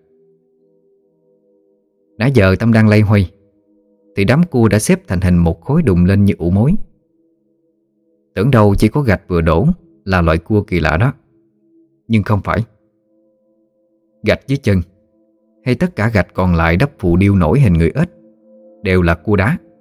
[SPEAKER 1] Nãy giờ Tâm đang loay hoay thì đám cua đã xếp thành hình một khối đùng lên như ụ mối. Tưởng đâu chỉ có gạch vừa đổ là loại cua kỳ lạ đó. Nhưng không phải. Gạch dưới chân hay tất cả gạch còn lại đắp phù điêu nổi hình người ếch đều là cua đá.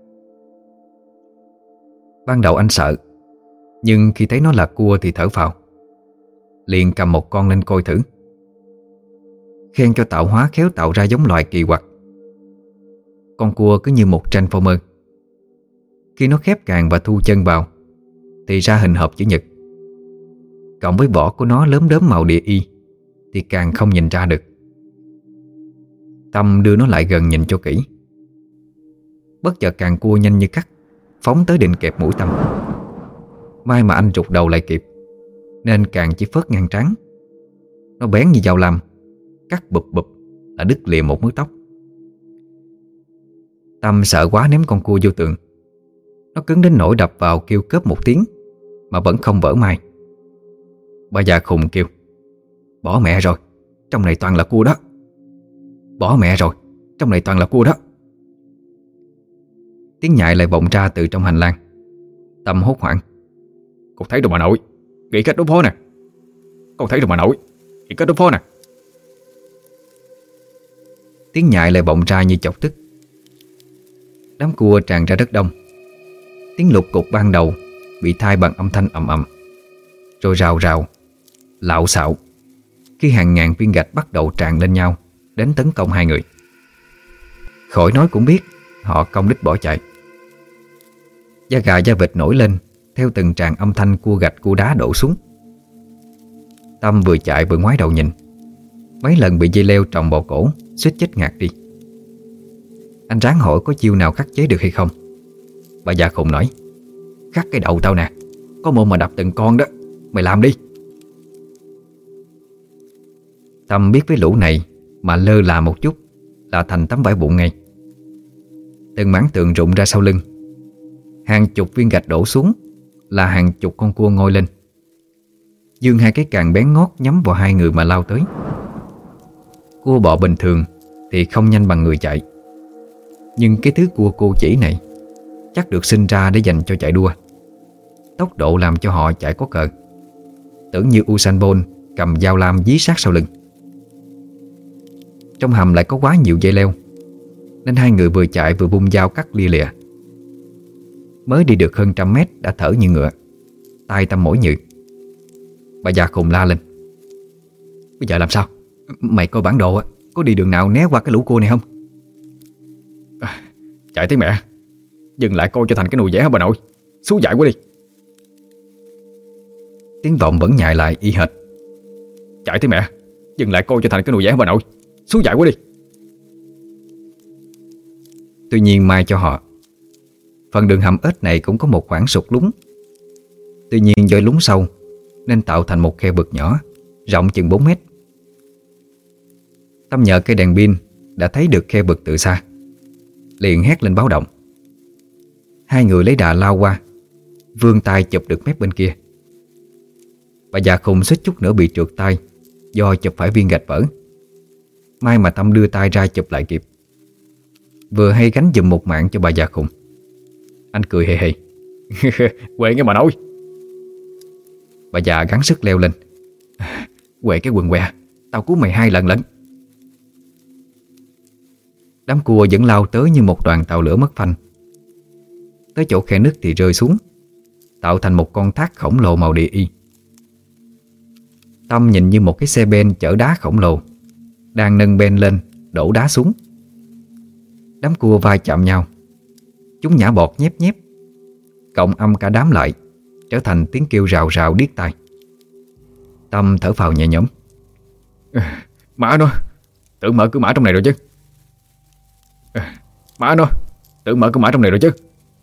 [SPEAKER 1] Ban đầu anh sợ, nhưng khi thấy nó là cua thì thở phào. Liền cầm một con lên coi thử. Khen cho tạo hóa khéo tạo ra giống loài kỳ quặc. Con cua cứ như một transformer. Khi nó khép càng và thu chân vào thì ra hình hộp chữ nhật. Cộng với vỏ của nó lốm đốm màu địa y thì càng không nhìn ra được. Tâm đưa nó lại gần nhìn cho kỹ. Bất chợt càng cua nhanh như cắt phóng tới định kẹp mũi Tâm. May mà anh rụt đầu lại kịp, nên càng chỉ phớt ngang trán. Nó bén như dao lam, cắt bụp bụp là đứt lìa một mớ tóc. Tâm sợ quá ném con cua vô tường. Nó cứng đến nỗi đập vào kêu cớp một tiếng mà vẫn không vỡ mai. Bà già khùng kêu: "Bỏ mẹ rồi, trong này toàn là cua đó. Bỏ mẹ rồi, trong này toàn là cua đó." Tiếng nhại lại vọng ra từ trong hành lang. Tâm hốt hoảng:
[SPEAKER 3] "Con thấy rồi bà nội, nghĩ cách đối phó nè. Con thấy rồi bà nội, nghĩ cách đối phó nè."
[SPEAKER 1] Tiếng nhại lại vọng ra như chọc tức. Đám cua tràn ra rất đông. Tiếng lục cục ban đầu bị thay bằng âm thanh ầm ầm, rồi rào rào, lạo xạo, khi hàng ngàn viên gạch bắt đầu tràn lên nhau đến tấn công hai người. Khỏi nói cũng biết họ công đích bỏ chạy. Da gà da vịt nổi lên theo từng tràng âm thanh cua gạch cua đá đổ xuống. Tâm vừa chạy vừa ngoái đầu nhìn. Mấy lần bị dây leo tròng vào cổ, suýt chết ngạt đi. Anh ráng hỏi có chiêu nào khắc chế được hay không. Bà già khùng nói: "Khắc cái đầu tao nè, có môn mà đập từng con đó, mày làm đi." Tâm biết với lũ này mà lơ là một chút là thành tấm vải vụn ngay. Từng mảng tường rụng ra sau lưng. Hàng chục viên gạch đổ xuống là hàng chục con cua ngoi lên, giương hai cái càng bén ngót nhắm vào hai người mà lao tới. Cua bọ bình thường thì không nhanh bằng người chạy, nhưng cái thứ cua cô chỉ này chắc được sinh ra để dành cho chạy đua. Tốc độ làm cho họ chạy có cờ, tưởng như Usain Bolt cầm dao lam dí sát sau lưng. Trong hầm lại có quá nhiều dây leo, nên hai người vừa chạy vừa vung dao cắt lia lịa. Mới đi được hơn 100 mét đã thở như ngựa, tay Tâm mỏi nhừ. Bà già khùng la lên: "Bây giờ làm sao? Mày coi bản đồ á, có đi đường nào né qua cái lũ cua này không?"
[SPEAKER 3] "Chạy tới mẹ, dừng lại coi cho thành cái nồi vẽ hả bà nội. Xuống dại quá đi."
[SPEAKER 1] Tiếng vọng vẫn nhại lại y hệt:
[SPEAKER 3] "Chạy tới mẹ, dừng lại coi cho thành cái nồi vẽ hả bà nội. Xuống dại quá đi."
[SPEAKER 1] Tuy nhiên may cho họ, phần đường hầm ếch này cũng có một khoảng sụt lún. Tuy nhiên do lún sâu nên tạo thành một khe vực nhỏ, rộng chừng 4 mét. Tâm nhờ cây đèn pin đã thấy được khe vực từ xa, liền hét lên báo động. Hai người lấy đà lao qua, vươn tay chụp được mép bên kia. Bà già khùng suýt chút nữa bị trượt tay do chụp phải viên gạch vỡ. May mà Tâm đưa tay ra chụp lại kịp, vừa hay gánh giùm một mạng cho bà già khùng. Anh cười hề hề:
[SPEAKER 3] "Quệ nghe bà nội."
[SPEAKER 1] Bà già gắng sức leo lên: "Quệ cái quần què, tao cứu mày 2 lần lận." Đám cua vẫn lao tới như một đoàn tàu lửa mất phanh. Tới chỗ khe nứt thì rơi xuống, tạo thành một con thác khổng lồ màu địa y. Tâm nhìn như một cái xe ben chở đá khổng lồ đang nâng ben lên đổ đá xuống. Đám cua va chạm nhau, chúng nhả bọt nhép nhép, cộng âm cả đám lại, trở thành tiếng kêu rào rào điếc tai. Tâm thở phào nhẹ nhõm:
[SPEAKER 3] "Mã nó, tưởng mở cửa mã trong này rồi chứ. Mã nó, tưởng mở cửa mã trong này rồi chứ."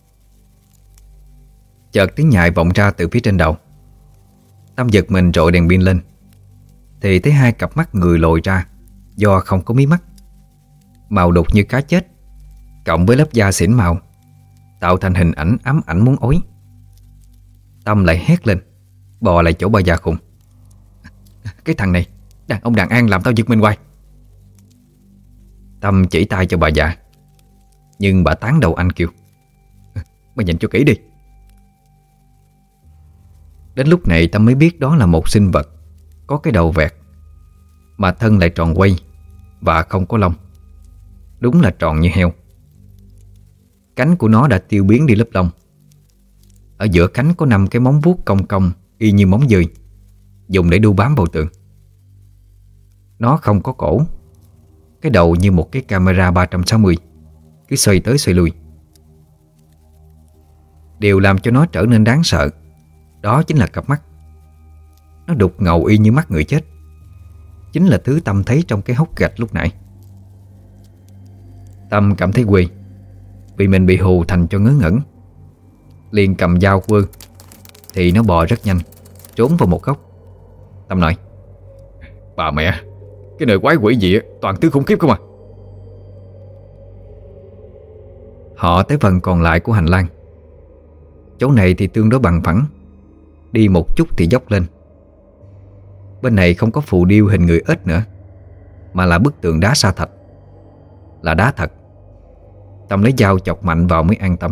[SPEAKER 1] Chợt tiếng nhại vọng ra từ phía trên đầu. Tâm giật mình rọi đèn pin lên thì thấy 2 cặp mắt người lồi ra do không có mí mắt, màu đục như cá chết, cộng với lớp da xỉn màu, tạo thành hình ảnh ám ảnh muốn ói. Tâm lại hét lên, bò lại chỗ bà già khùng: "Cái thằng này, đàn ông đàn an làm tao giật mình hoài." Tâm chỉ tay cho bà già, nhưng bà tán đầu anh kêu: "Mày nhìn cho kỹ đi." Đến lúc này Tâm mới biết đó là một sinh vật có cái đầu vẹt, mà thân lại tròn quay và không có lông, đúng là tròn như heo. Cánh của nó đã tiêu biến đi lớp lông. Ở giữa cánh có 5 cái móng vuốt cong cong y như móng dơi, dùng để đu bám vào tường. Nó không có cổ, cái đầu như một cái camera 360, cứ xoay tới xoay lui. Điều làm cho nó trở nên đáng sợ đó chính là cặp mắt. Nó đục ngầu y như mắt người chết, chính là thứ Tâm thấy trong cái hốc gạch lúc nãy. Tâm cảm thấy quê vì mình bị hù thành cho ngớ ngẩn, liền cầm dao quơ thì nó bò rất nhanh, trốn vào một góc. Tâm nói:
[SPEAKER 3] Bà mẹ, cái nơi quái quỷ gì toàn thứ khủng khiếp không à.
[SPEAKER 1] Họ tới phần còn lại của hành lang. Chỗ này thì tương đối bằng phẳng, đi một chút thì dốc lên. Bên này không có phù điêu hình người ếch nữa, mà là bức tường đá sa thạch, là đá thật. Tâm lấy dao chọc mạnh vào mới an tâm.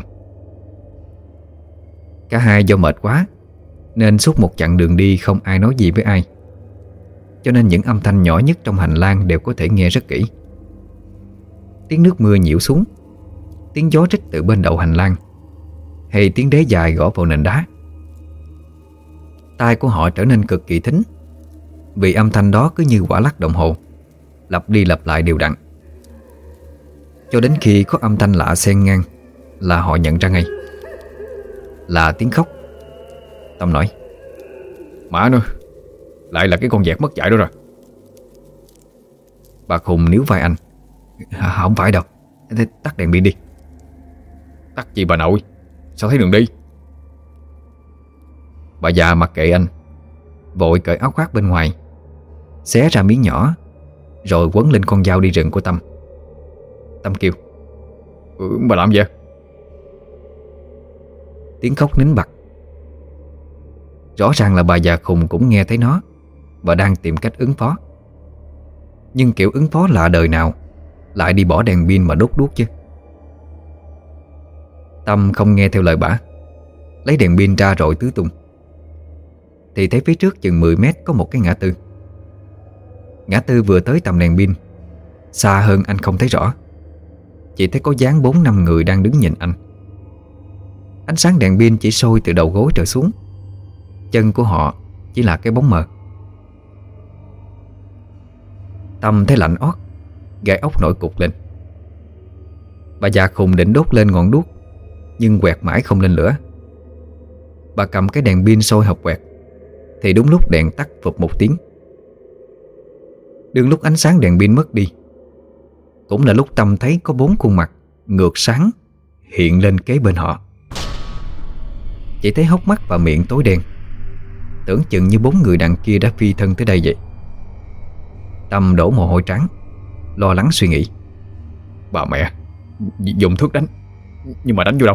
[SPEAKER 1] Cả hai do mệt quá nên suốt một chặng đường đi không ai nói gì với ai, cho nên những âm thanh nhỏ nhất trong hành lang đều có thể nghe rất kỹ. Tiếng nước mưa nhiễu xuống, tiếng gió rít từ bên đầu hành lang, hay tiếng đế dài gõ vào nền đá. Tai của họ trở nên cực kỳ thính, vì âm thanh đó cứ như quả lắc đồng hồ, lặp đi lặp lại đều đặn. Cho đến khi có âm thanh lạ xen ngang là họ nhận ra ngay là tiếng khóc. Tâm nói:
[SPEAKER 3] Mã nữa, lại là cái con vẹt mất dạy đó rồi.
[SPEAKER 1] Bà Khùng níu vai anh: Không phải đâu, thế tắt đèn pin đi.
[SPEAKER 3] Tắt gì bà nội, sao thấy đường đi.
[SPEAKER 1] Bà già mặc kệ anh, vội cởi áo khoác bên ngoài, xé ra miếng nhỏ, rồi quấn lên con dao đi rừng của Tâm. Tâm kêu:
[SPEAKER 3] Bà làm gì vậy?
[SPEAKER 1] Tiếng khóc nín bặt. Rõ ràng là bà già Khùng cũng nghe thấy nó và đang tìm cách ứng phó. Nhưng kiểu ứng phó lạ đời nào lại đi bỏ đèn pin mà đốt đuốc chứ. Tâm không nghe theo lời bả, lấy đèn pin ra rồi tứ tung. Thì thấy phía trước chừng 10 mét có một cái ngã tư. Ngã tư vừa tới tầm đèn pin, xa hơn anh không thấy rõ, chỉ thấy có dáng 4-5 người đang đứng nhìn anh. Ánh sáng đèn pin chỉ soi từ đầu gối trở xuống, chân của họ chỉ là cái bóng mờ. Tâm thấy lạnh ót, gai ốc nổi cục lên. Bà già Khùng định đốt lên ngọn đuốc, nhưng quẹt mãi không lên lửa. Bà cầm cái đèn pin soi hộc quẹt, thì đúng lúc đèn tắt phụp một tiếng. Đương lúc ánh sáng đèn pin mất đi, cũng là lúc Tâm thấy có 4 khuôn mặt ngược sáng hiện lên kế bên họ. Chỉ thấy hốc mắt và miệng tối đen, tưởng chừng như 4 người đằng kia đã phi thân tới đây vậy. Tâm đổ mồ hôi trắng, lo lắng suy nghĩ:
[SPEAKER 3] Bà mẹ, dùng thước đánh, nhưng mà đánh vô đâu?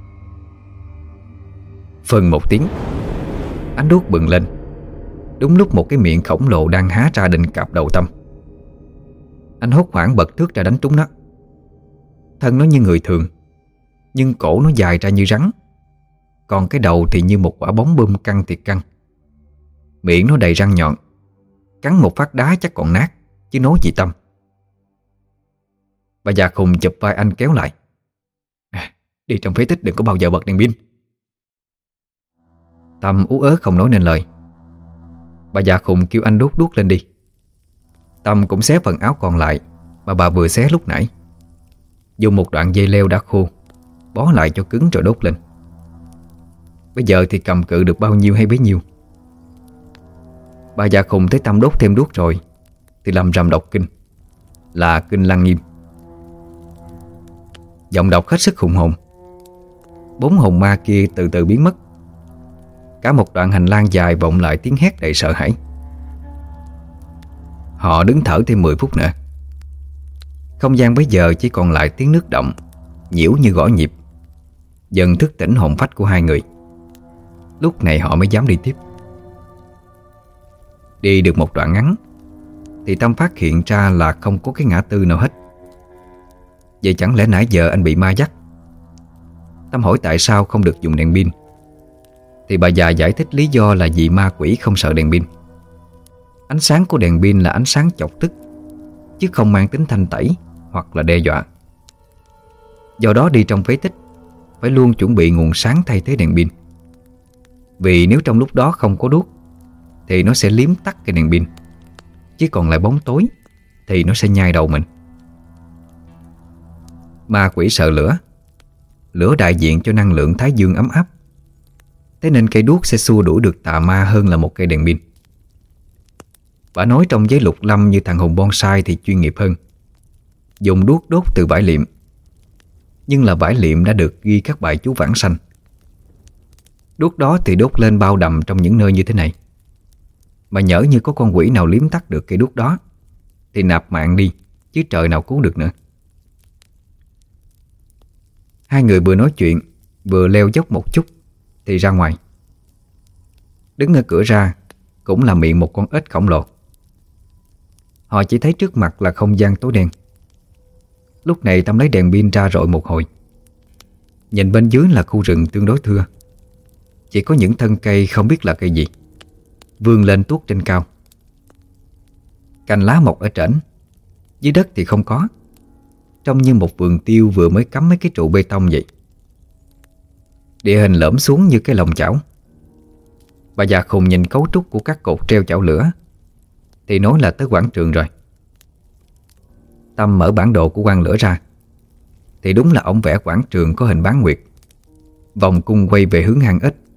[SPEAKER 1] Phân một tiếng, ánh đuốc bừng lên, đúng lúc một cái miệng khổng lồ đang há ra định cạp đầu Tâm. Anh hốt hoảng bật thước ra đánh trúng nó. Thân nó như người thường, nhưng cổ nó dài ra như rắn, còn cái đầu thì như một quả bóng bơm căng thiệt căng. Miệng nó đầy răng nhọn, cắn một phát đá chắc còn nát, chứ nói gì Tâm. Bà già Khùng chụp vai anh kéo lại: Đi trong phế tích đừng có bao giờ bật đèn pin. Tâm ú ớ không nói nên lời. Bà già Khùng kêu anh đốt đuốc lên đi. Tâm cũng xé phần áo còn lại mà bà vừa xé lúc nãy, dùng một đoạn dây leo đã khô bó lại cho cứng rồi đốt lên. Bây giờ thì cầm cự được bao nhiêu hay bấy nhiêu. Bà già Khùng thấy Tâm đốt thêm đuốc rồi thì lầm rầm đọc kinh, là kinh Lăng Nghiêm. Giọng đọc hết sức hùng hồn. 4 hồn ma kia từ từ biến mất. Cả một đoạn hành lang dài vọng lại tiếng hét đầy sợ hãi. Họ đứng thở thêm 10 phút nữa. Không gian bây giờ chỉ còn lại tiếng nước động nhiễu như gõ nhịp, dần thức tỉnh hồn phách của hai người. Lúc này họ mới dám đi tiếp. Đi được một đoạn ngắn thì Tâm phát hiện ra là không có cái ngã tư nào hết. Vậy chẳng lẽ nãy giờ anh bị ma dắt? Tâm hỏi tại sao không được dùng đèn pin, thì bà già giải thích lý do là vì ma quỷ không sợ đèn pin. Ánh sáng của đèn pin là ánh sáng chọc tức, chứ không mang tính thanh tẩy hoặc là đe dọa. Do đó đi trong phế tích phải luôn chuẩn bị nguồn sáng thay thế đèn pin. Vì nếu trong lúc đó không có đuốc thì nó sẽ liếm tắt cái đèn pin, chứ còn lại bóng tối thì nó sẽ nhai đầu mình. Ma quỷ sợ lửa. Lửa đại diện cho năng lượng thái dương ấm áp, thế nên cây đuốc sẽ xua đuổi được tà ma hơn là một cây đèn pin. Bà nói trong giới lục lâm như thằng Hùng Bonsai thì chuyên nghiệp hơn, dùng đuốc đốt từ bãi liệm. Nhưng là bãi liệm đã được ghi các bài chú vãng sanh. Đuốc đó thì đốt lên bao đầm trong những nơi như thế này. Mà nhỡ như có con quỷ nào liếm tắt được cây đuốc đó thì nạp mạng đi, chứ trời nào cứu được nữa. Hai người vừa nói chuyện vừa leo dốc một chút thì ra ngoài. Đứng ở cửa ra cũng là miệng một con ếch khổng lồ. Họ chỉ thấy trước mặt là không gian tối đen. Lúc này Tâm lấy đèn pin ra rọi một hồi. Nhìn bên dưới là khu rừng tương đối thưa, chỉ có những thân cây không biết là cây gì vươn lên tuốt trên cao. Cành lá mọc ở trển, dưới đất thì không có, trông như một vườn tiêu vừa mới cắm mấy cái trụ bê tông vậy. Địa hình lõm xuống như cái lồng chảo. Bà già khùng nhìn cấu trúc của các cột treo chảo lửa thì nói là tới quảng trường rồi. Tâm mở bản đồ của quan lửa ra thì đúng là ông vẽ quảng trường có hình bán nguyệt, vòng cung quay về hướng hang ếch.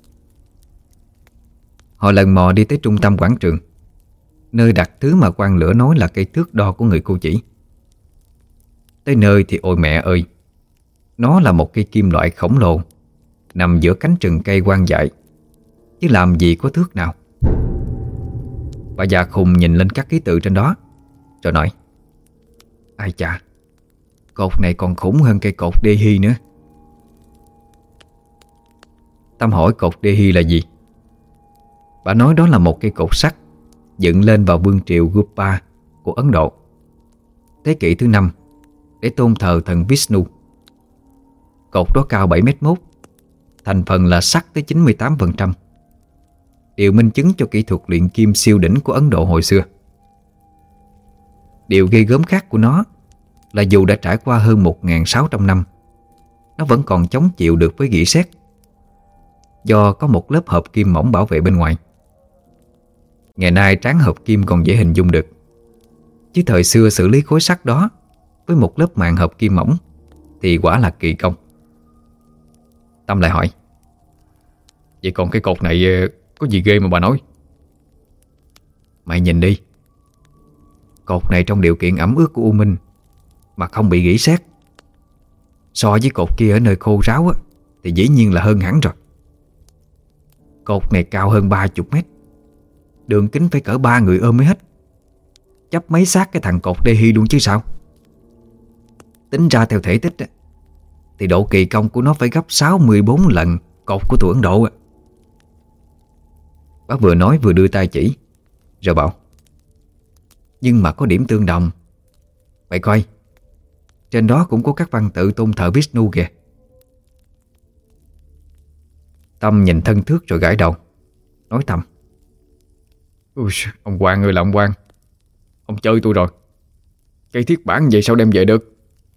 [SPEAKER 1] Họ lần mò đi tới trung tâm quảng trường, nơi đặt thứ mà quan lửa nói là cây thước đo của người cô chỉ. Tới nơi thì ôi mẹ ơi, nó là một cây kim loại khổng lồ nằm giữa cánh rừng cây hoang dại, chứ làm gì có thước nào. Bà già khùng nhìn lên các ký tự trên đó rồi nói: ai chà, cột này còn khủng hơn cây cột đê hi nữa. Tâm hỏi cột đê hi là gì. Bà nói đó là một cây cột sắt dựng lên vào vương triều Gupa của Ấn Độ, thế kỷ thứ 5, để tôn thờ thần Vishnu. Cột đó cao 7,1 m, thành phần là sắt tới 98%, điều minh chứng cho kỹ thuật luyện kim siêu đỉnh của Ấn Độ hồi xưa. Điều ghê gớm khác của nó là dù đã trải qua hơn 1.600 năm, nó vẫn còn chống chịu được với rỉ sét, do có một lớp hợp kim mỏng bảo vệ bên ngoài. Ngày nay tráng hợp kim còn dễ hình dung được, chứ thời xưa xử lý khối sắt đó với một lớp màng hợp kim mỏng thì quả là kỳ công. Tâm lại hỏi: vậy còn cái cột này có gì ghê mà bà nói? Mày nhìn đi, cột này trong điều kiện ẩm ướt của U Minh mà không bị rỉ sét, so với cột kia ở nơi khô ráo á, thì dĩ nhiên là hơn hẳn rồi. Cột này cao hơn 30 mét, đường kính phải cỡ 3 người ôm mới hết, chấp mấy xác cái thằng cột đê hi luôn chứ sao. Tính ra theo thể tích á, thì độ kỳ công của nó phải gấp 64 lần cột của tụi Ấn Độ. Bác vừa nói vừa đưa tay chỉ, rồi bảo: nhưng mà có điểm tương đồng. Mày coi, trên đó cũng có các văn tự tôn thờ Vishnu kìa. Tâm nhìn thân thước rồi gãi đầu, nói thầm: ui, ông Quang ơi là ông Quang, ông chơi tôi rồi. Cây thiết bản vậy sao đem về được?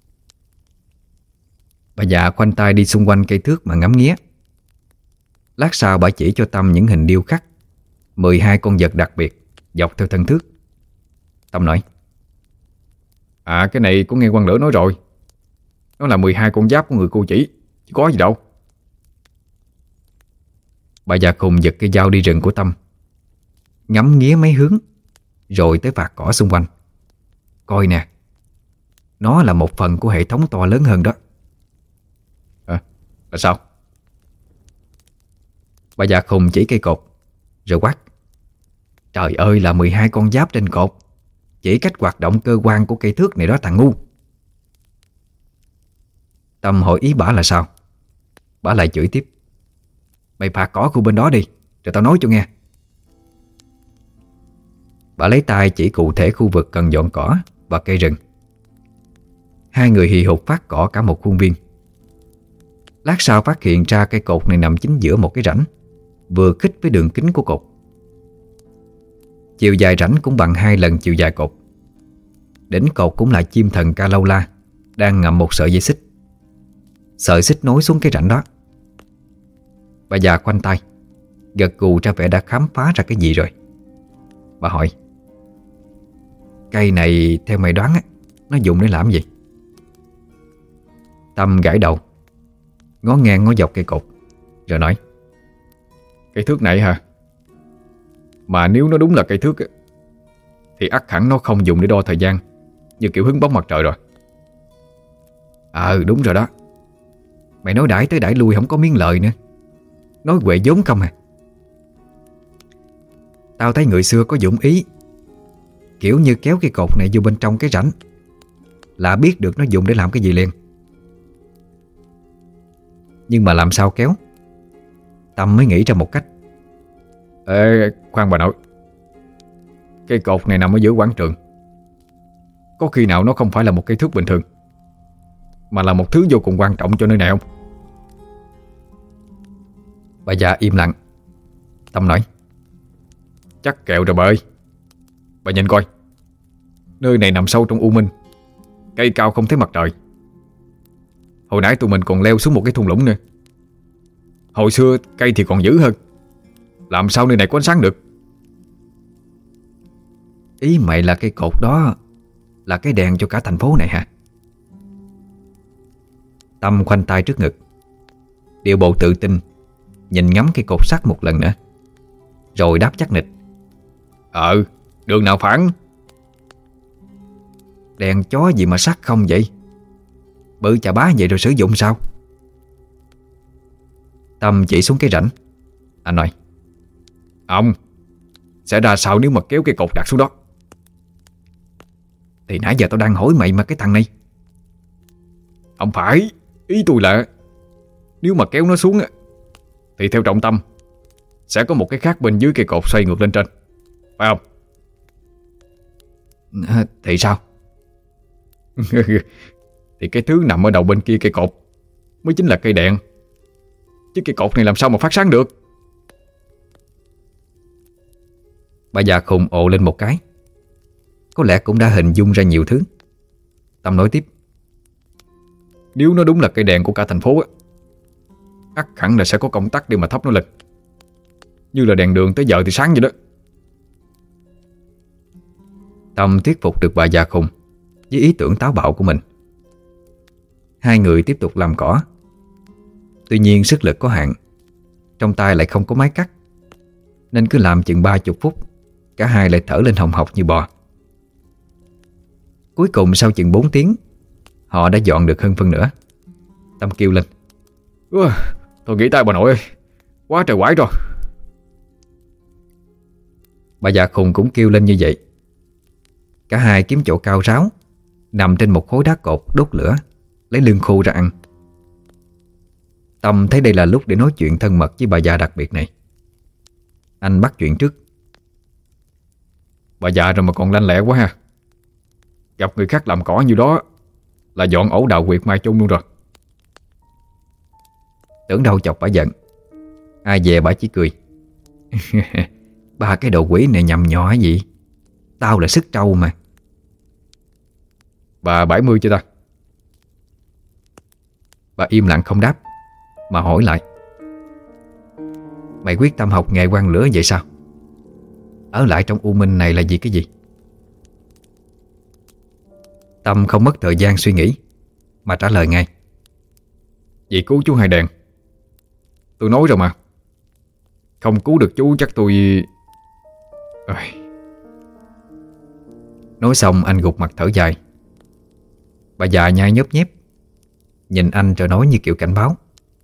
[SPEAKER 1] Bà già khoanh tay đi xung quanh cây thước mà ngắm nghía. Lát sau bà chỉ cho Tâm những hình điêu khắc 12 con vật đặc biệt dọc theo thân thước. Tâm nói: à, cái này có nghe quan lửa nói rồi, nó là 12 con giáp của người cô chỉ, chứ có gì đâu. Bà già khùng giật cây dao đi rừng của Tâm, ngắm nghía mấy hướng, rồi tới vạt cỏ xung quanh. Coi nè, nó là một phần của hệ thống to lớn hơn đó. Là sao? Bà già khùng chỉ cây cột rồi quát: trời ơi, là 12 con giáp trên cột, chỉ cách hoạt động cơ quan của cây thước này đó thằng ngu. Tâm hỏi ý bả là sao. Bả lại chửi tiếp: mày phạt cỏ khu bên đó đi, rồi tao nói cho nghe. Bà lấy tay chỉ cụ thể khu vực cần dọn cỏ và cây rừng. Hai người hì hục phát cỏ cả một khuôn viên. Lát sau phát hiện ra cây cột này nằm chính giữa một cái rãnh, vừa khít với đường kính của cột. Chiều dài rãnh cũng bằng 2 lần chiều dài cột. Đỉnh cột cũng là chim thần Ca Lâu La đang ngậm một sợi dây xích. Sợi xích nối xuống cái rãnh đó. Bà già khoanh tay, gật gù ra vẻ đã khám phá ra cái gì rồi. Bà hỏi: Cây này theo mày đoán á, nó dùng để làm gì? Tâm gãi đầu, ngó ngang ngó dọc cây cột, rồi nói:
[SPEAKER 3] Cây thước này hả? Mà nếu nó đúng là cây thước á, thì ắt hẳn nó không dùng để đo thời gian như kiểu hướng bóng mặt trời rồi.
[SPEAKER 1] Đúng rồi đó. Mày nói đãi tới đãi lui không có miếng lời nữa, nói huệ vốn không à. Tao thấy người xưa có dụng ý, kiểu như kéo cái cột này vô bên trong cái rãnh là biết được nó dùng để làm cái gì liền. Nhưng mà làm sao kéo? Tâm mới nghĩ ra một cách.
[SPEAKER 3] Ê, khoan bà nội. Cây cột này nằm ở giữa quảng trường. Có khi nào nó không phải là một cây thước bình thường, mà là một thứ vô cùng quan trọng cho nơi này không?
[SPEAKER 1] Bà già im lặng. Tâm nói:
[SPEAKER 3] Chắc kẹo rồi bà ơi. Bà nhìn coi, nơi này nằm sâu trong u minh, cây cao không thấy mặt trời. Hồi nãy tụi mình còn leo xuống một cái thung lũng nữa. Hồi xưa cây thì còn dữ hơn, làm sao nơi này có ánh sáng được?
[SPEAKER 1] Ý mày là cây cột đó là cái đèn cho cả thành phố này hả? Tâm khoanh tay trước ngực, điệu bộ tự tin, nhìn ngắm cây cột sắt một lần nữa, rồi đáp chắc nịch:
[SPEAKER 3] Đường nào phản?
[SPEAKER 1] Đèn chó gì mà sắt không vậy? Bự chà bá vậy rồi sử dụng sao? Tâm chỉ xuống cái rãnh. Anh nói:
[SPEAKER 3] Ông sẽ ra sao nếu mà kéo cây cột đặt xuống đó?
[SPEAKER 1] Thì nãy giờ tao đang hỏi mày mà cái thằng này.
[SPEAKER 3] Không phải, ý tôi là nếu mà kéo nó xuống á, thì theo trọng tâm sẽ có một cái khác bên dưới cây cột xoay ngược lên trên, phải không?
[SPEAKER 1] Thì sao?
[SPEAKER 3] Thì cái thứ nằm ở đầu bên kia cây cột mới chính là cây đèn, chứ cây cột này làm sao mà phát sáng được?
[SPEAKER 1] Bà già khùng ồ lên một cái, có lẽ cũng đã hình dung ra nhiều thứ. Tâm nói tiếp:
[SPEAKER 3] Nếu nó đúng là cây đèn của cả thành phố á, ắt hẳn là sẽ có công tắc để mà thắp nó lên, như là đèn đường tới giờ thì sáng vậy đó.
[SPEAKER 1] Tâm thuyết phục được bà già khùng với ý tưởng táo bạo của mình. Hai người tiếp tục làm cỏ. Tuy nhiên sức lực có hạn, trong tay lại không có máy cắt, nên cứ làm chừng 30 phút, cả hai lại thở lên hồng hộc như bò. Cuối cùng sau chừng 4 tiếng, họ đã dọn được hơn phân nửa. Tâm kêu lên:
[SPEAKER 3] Thôi nghỉ tay bà nội ơi, quá trời quái rồi.
[SPEAKER 1] Bà già khùng cũng kêu lên như vậy. Cả hai kiếm chỗ cao ráo, nằm trên một khối đá cột đốt lửa, lấy lương khô ra ăn. Tâm thấy đây là lúc để nói chuyện thân mật với bà già đặc biệt này. Anh bắt chuyện trước:
[SPEAKER 3] Bà già rồi mà còn lanh lẹ quá ha. Gặp người khác làm cỏ như đó là dọn ổ đào quyệt mai chung luôn rồi.
[SPEAKER 1] Tưởng đâu chọc bà giận, ai về bà chỉ cười: Ba cái đồ quỷ này nhầm nhỏ gì? Tao là sức trâu mà.
[SPEAKER 3] Bà 70 chưa ta?
[SPEAKER 1] Bà im lặng không đáp, mà hỏi lại: Mày quyết tâm học nghề quăng lửa vậy sao? Ở lại trong u minh này là vì cái gì? Tâm không mất thời gian suy nghĩ, mà trả lời ngay:
[SPEAKER 3] Vì cứu chú Hai Đèn. Tôi nói rồi mà, không cứu được chú chắc tôi...
[SPEAKER 1] Nói xong anh gục mặt thở dài. Bà già nhai nhớp nhép, nhìn anh rồi nói như kiểu cảnh báo: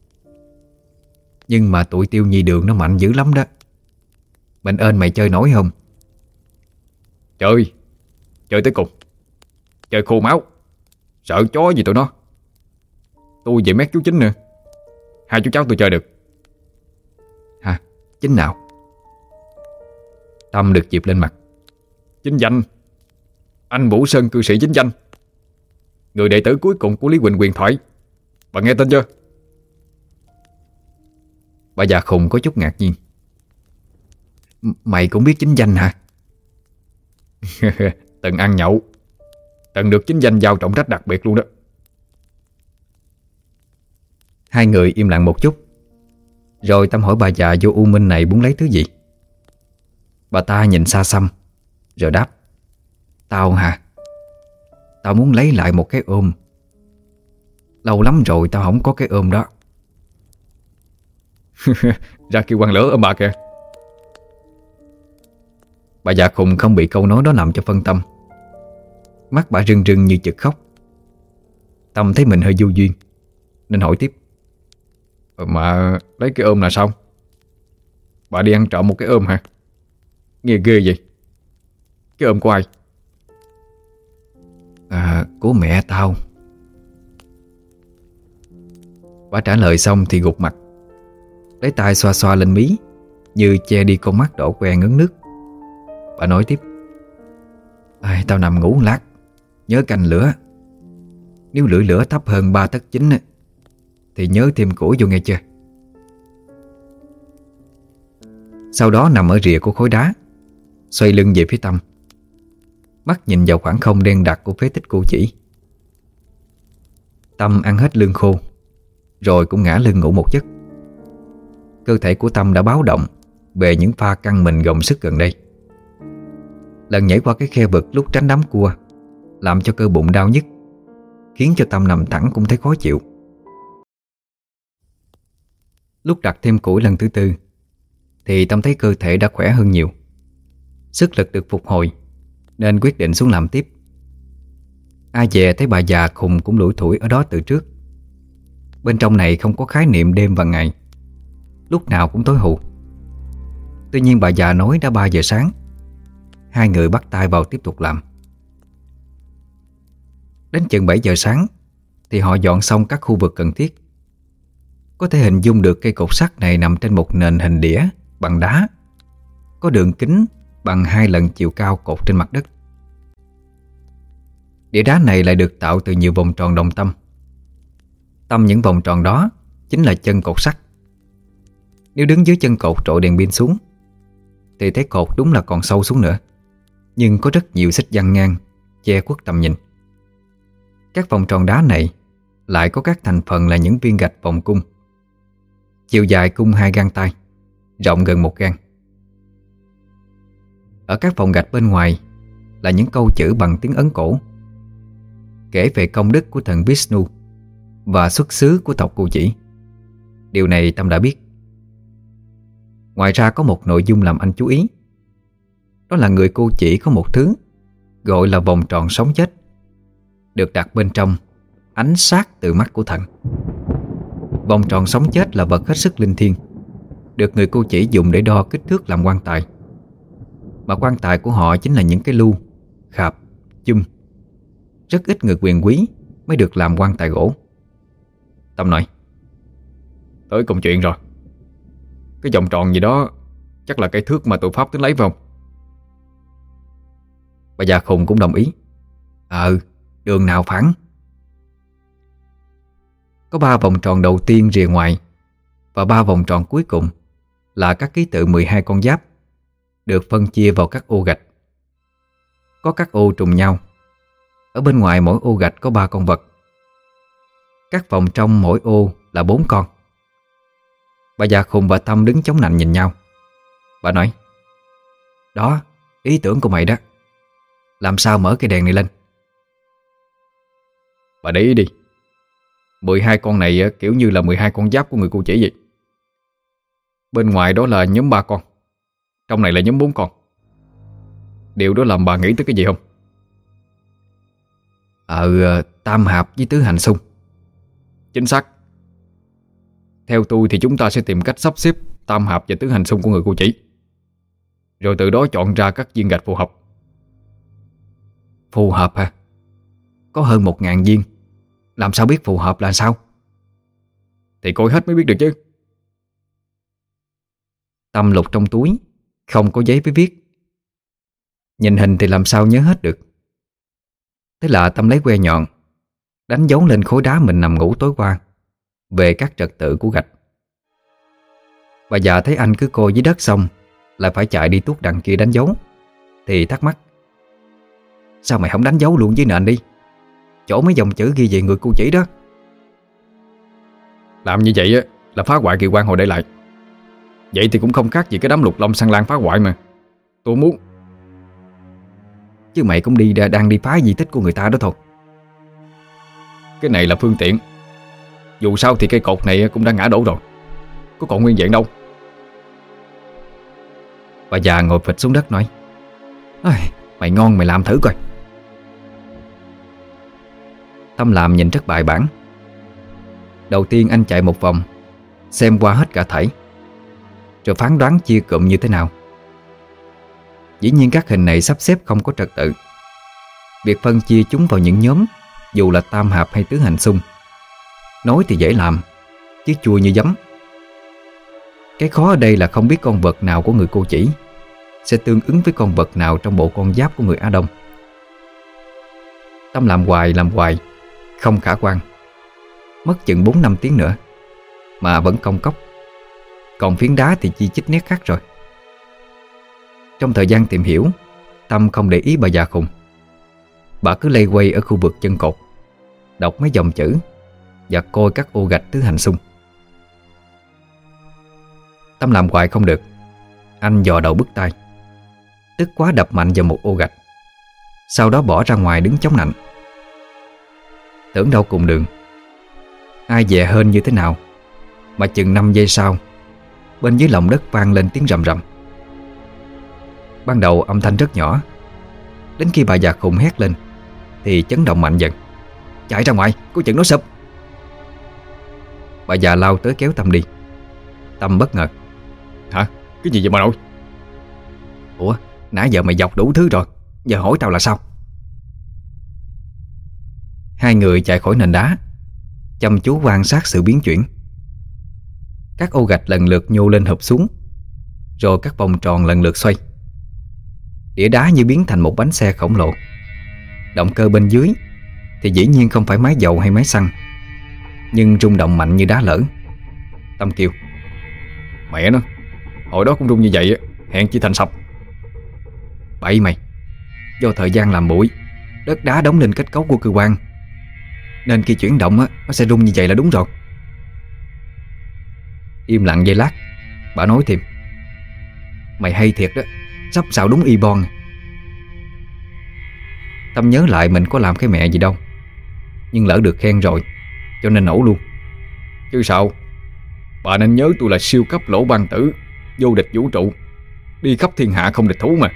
[SPEAKER 1] Nhưng mà tụi Tiêu Nhi Đường nó mạnh dữ lắm đó. Mình ơn mày chơi nổi không?
[SPEAKER 3] Chơi tới cùng. Chơi khô máu, sợ chó gì tụi nó. Tôi về mét chú Chính nữa, hai chú cháu tôi chơi được.
[SPEAKER 1] Hả? Chính nào? Tâm được dịp lên mặt:
[SPEAKER 3] Chính danh. Anh Vũ Sơn cư sĩ chính danh, người đệ tử cuối cùng của Lý Quỳnh huyền thoại. Bà nghe tên chưa?
[SPEAKER 1] Bà già khùng có chút ngạc nhiên: Mày cũng biết chính danh hả?
[SPEAKER 3] Từng ăn nhậu, từng được chính danh giao trọng trách đặc biệt luôn đó.
[SPEAKER 1] Hai người im lặng một chút. Rồi Tâm hỏi bà già vô u minh này muốn lấy thứ gì. Bà ta nhìn xa xăm rồi đáp: Tao hả? Tao muốn lấy lại một cái ôm. Lâu lắm rồi tao không có cái ôm đó.
[SPEAKER 3] Ra kêu quăng lửa ôm bà kìa.
[SPEAKER 1] Bà già khùng không bị câu nói đó làm cho phân tâm. Mắt bà rưng rưng như chực khóc. Tâm thấy mình hơi vô duyên nên hỏi tiếp:
[SPEAKER 3] Mà lấy cái ôm là sao? Bà đi ăn trộm một cái ôm hả? Nghe ghê vậy. Cái ôm của ai?
[SPEAKER 1] Của mẹ tao. Bà trả lời xong thì gục mặt, lấy tay xoa xoa lên mí như che đi con mắt đỏ que ngấn nước. Bà nói tiếp: Tao nằm ngủ một lát, nhớ canh lửa. Nếu lưỡi lửa thấp hơn 3 tấc 9 thì nhớ thêm củi vô nghe chưa. Sau đó nằm ở rìa của khối đá, xoay lưng về phía Tâm, mắt nhìn vào khoảng không đen đặc của phế tích cô chỉ. Tâm ăn hết lương khô rồi cũng ngã lưng ngủ một giấc. Cơ thể của Tâm đã báo động về những pha căng mình gồng sức gần đây. Lần nhảy qua cái khe vực lúc tránh đám cua làm cho cơ bụng đau nhức, khiến cho Tâm nằm thẳng cũng thấy khó chịu. Lúc đặt thêm củi lần thứ tư thì Tâm thấy cơ thể đã khỏe hơn nhiều, sức lực được phục hồi nên quyết định xuống làm tiếp. Ai dè thấy bà già khùng cũng lủi thủi ở đó từ trước. Bên trong này không có khái niệm đêm và ngày, lúc nào cũng tối hù. Tuy nhiên bà già nói đã 3 giờ sáng. Hai người bắt tay vào tiếp tục làm. Đến chừng 7 giờ sáng thì họ dọn xong các khu vực cần thiết. Có thể hình dung được cây cột sắt này nằm trên một nền hình đĩa bằng đá, có đường kính bằng 2 lần chiều cao cột trên mặt đất. Đĩa đá này lại được tạo từ nhiều vòng tròn đồng tâm. Tâm những vòng tròn đó chính là chân cột sắt. Nếu đứng dưới chân cột trội đèn pin xuống thì thấy cột đúng là còn sâu xuống nữa, nhưng có rất nhiều xích giăng ngang che khuất tầm nhìn. Các vòng tròn đá này lại có các thành phần là những viên gạch vòng cung. Chiều dài cung 2 gang tay, rộng gần 1 gang. Ở các vòng gạch bên ngoài là những câu chữ bằng tiếng Ấn cổ, kể về công đức của thần Vishnu và xuất xứ của tộc Cô Chỉ. Điều này Tâm đã biết. Ngoài ra có một nội dung làm anh chú ý. Đó là người Cô Chỉ có một thứ gọi là vòng tròn sống chết, được đặt bên trong ánh sát từ mắt của thần. Vòng tròn sống chết là vật hết sức linh thiêng, được người Cô Chỉ dùng để đo kích thước làm quan tài. Mà quan tài của họ chính là những cái lu, khạp, chum. Rất ít người quyền quý mới được làm quan tài gỗ. Tâm nói:
[SPEAKER 3] Tới công chuyện rồi. Cái vòng tròn gì đó chắc là cái thước mà tụi Pháp tính lấy phải không?
[SPEAKER 1] Bà già khùng cũng đồng ý: Đường nào phẳng. Có 3 vòng tròn đầu tiên rìa ngoài, và 3 vòng tròn cuối cùng là các ký tự 12 con giáp, được phân chia vào các ô gạch. Có các ô trùng nhau. Ở bên ngoài mỗi ô gạch có 3 con vật. Các vòng trong mỗi ô là 4 con. Bà già khùng và Tâm đứng chống nạnh nhìn nhau. Bà nói: Đó, ý tưởng của mày đó. Làm sao mở cái đèn này lên?
[SPEAKER 3] Bà để ý đi. 12 con này kiểu như là 12 con giáp của người Cô Chỉ vậy. Bên ngoài đó là nhóm 3 con, trong này là nhóm 4 con. Điều đó làm bà nghĩ tới cái gì không?
[SPEAKER 1] Tam hợp với tứ hành xung.
[SPEAKER 3] Chính xác. Theo tôi thì chúng ta sẽ tìm cách sắp xếp tam hợp và tứ hành xung của người Cô Chỉ, rồi từ đó chọn ra các viên gạch phù hợp.
[SPEAKER 1] Phù hợp hả? Có hơn 1000 viên. Làm sao biết phù hợp là sao?
[SPEAKER 3] Thì coi hết mới biết được chứ.
[SPEAKER 1] Tâm lục trong túi, không có giấy với viết. Nhìn hình thì làm sao nhớ hết được. Thế là Tâm lấy que nhọn, đánh dấu lên khối đá mình nằm ngủ tối qua về các trật tự của gạch. Bà già thấy anh cứ coi dưới đất xong lại phải chạy đi tuốt đằng kia đánh dấu thì thắc mắc: Sao mày không đánh dấu luôn dưới nền đi, chỗ mấy dòng chữ ghi về người Cô Chỉ đó?
[SPEAKER 3] Làm như vậy là phá hoại kỳ quan hồi để lại. Vậy thì cũng không khác gì cái đám lục long săn lan phá hoại mà. Tôi muốn.
[SPEAKER 1] Chứ mày cũng đang đi phá di tích của người ta đó thôi.
[SPEAKER 3] Cái này là phương tiện. Dù sao thì cây cột này cũng đã ngã đổ rồi, có còn nguyên vẹn đâu.
[SPEAKER 1] Bà già ngồi phịch xuống đất nói: Mày ngon, mày làm thử coi. Tâm làm nhìn rất bài bản. Đầu tiên anh chạy một vòng, xem qua hết cả thảy, rồi phán đoán chia cụm như thế nào. Dĩ nhiên các hình này sắp xếp không có trật tự. Việc phân chia chúng vào những nhóm, dù là tam hạp hay tứ hành xung, nói thì dễ làm, chứ chua như giấm. Cái khó ở đây là không biết con vật nào của người cô chỉ sẽ tương ứng với con vật nào trong bộ con giáp của người Á Đông. Tâm làm hoài không khả quan. Mất chừng 4-5 tiếng nữa mà vẫn công cốc. Còn phiến đá thì chi chít nét khác rồi. Trong thời gian tìm hiểu, Tâm không để ý bà già khùng. Bà cứ lây quay ở khu vực chân cột, đọc mấy dòng chữ và coi các ô gạch tứ hành xung. Tâm làm hoài không được, anh dò đầu bứt tai, tức quá đập mạnh vào một ô gạch, sau đó bỏ ra ngoài đứng chống nạnh. Tưởng đâu cùng đường, ai dè hên như thế nào mà chừng 5 giây sau, bên dưới lòng đất vang lên tiếng rầm rầm. Ban đầu âm thanh rất nhỏ, đến khi bà già khùng hét lên thì chấn động mạnh dần. Chạy ra ngoài, có chừng nó sụp. Bà già lao tới kéo Tâm đi. Tâm bất ngờ:
[SPEAKER 3] Hả? Cái gì vậy bà nội?
[SPEAKER 1] Ủa, nãy giờ mày dọc đủ thứ rồi, giờ hỏi tao là sao? Hai người chạy khỏi nền đá, chăm chú quan sát sự biến chuyển. Các ô gạch lần lượt nhô lên hụp xuống, rồi các vòng tròn lần lượt xoay. Đĩa đá như biến thành một bánh xe khổng lồ. Động cơ bên dưới thì dĩ nhiên không phải máy dầu hay máy xăng, nhưng rung động mạnh như đá lở. Tâm kêu:
[SPEAKER 3] Mẹ nó, hồi đó cũng rung như vậy, hèn chi thành sập.
[SPEAKER 1] Bậy mày, do thời gian làm bụi, đất đá đóng lên kết cấu của cơ quan, nên khi chuyển động nó sẽ rung như vậy là đúng rồi. Im lặng giây lát, bà nói thêm: Mày hay thiệt đó, sắp xạo đúng y bon. Tâm nhớ lại mình có làm cái mẹ gì đâu, nhưng lỡ được khen rồi cho nên nổ luôn.
[SPEAKER 3] Chứ sao, bà nên nhớ tôi là siêu cấp lỗ ban tử, vô địch vũ trụ, đi khắp thiên hạ không địch thú mà.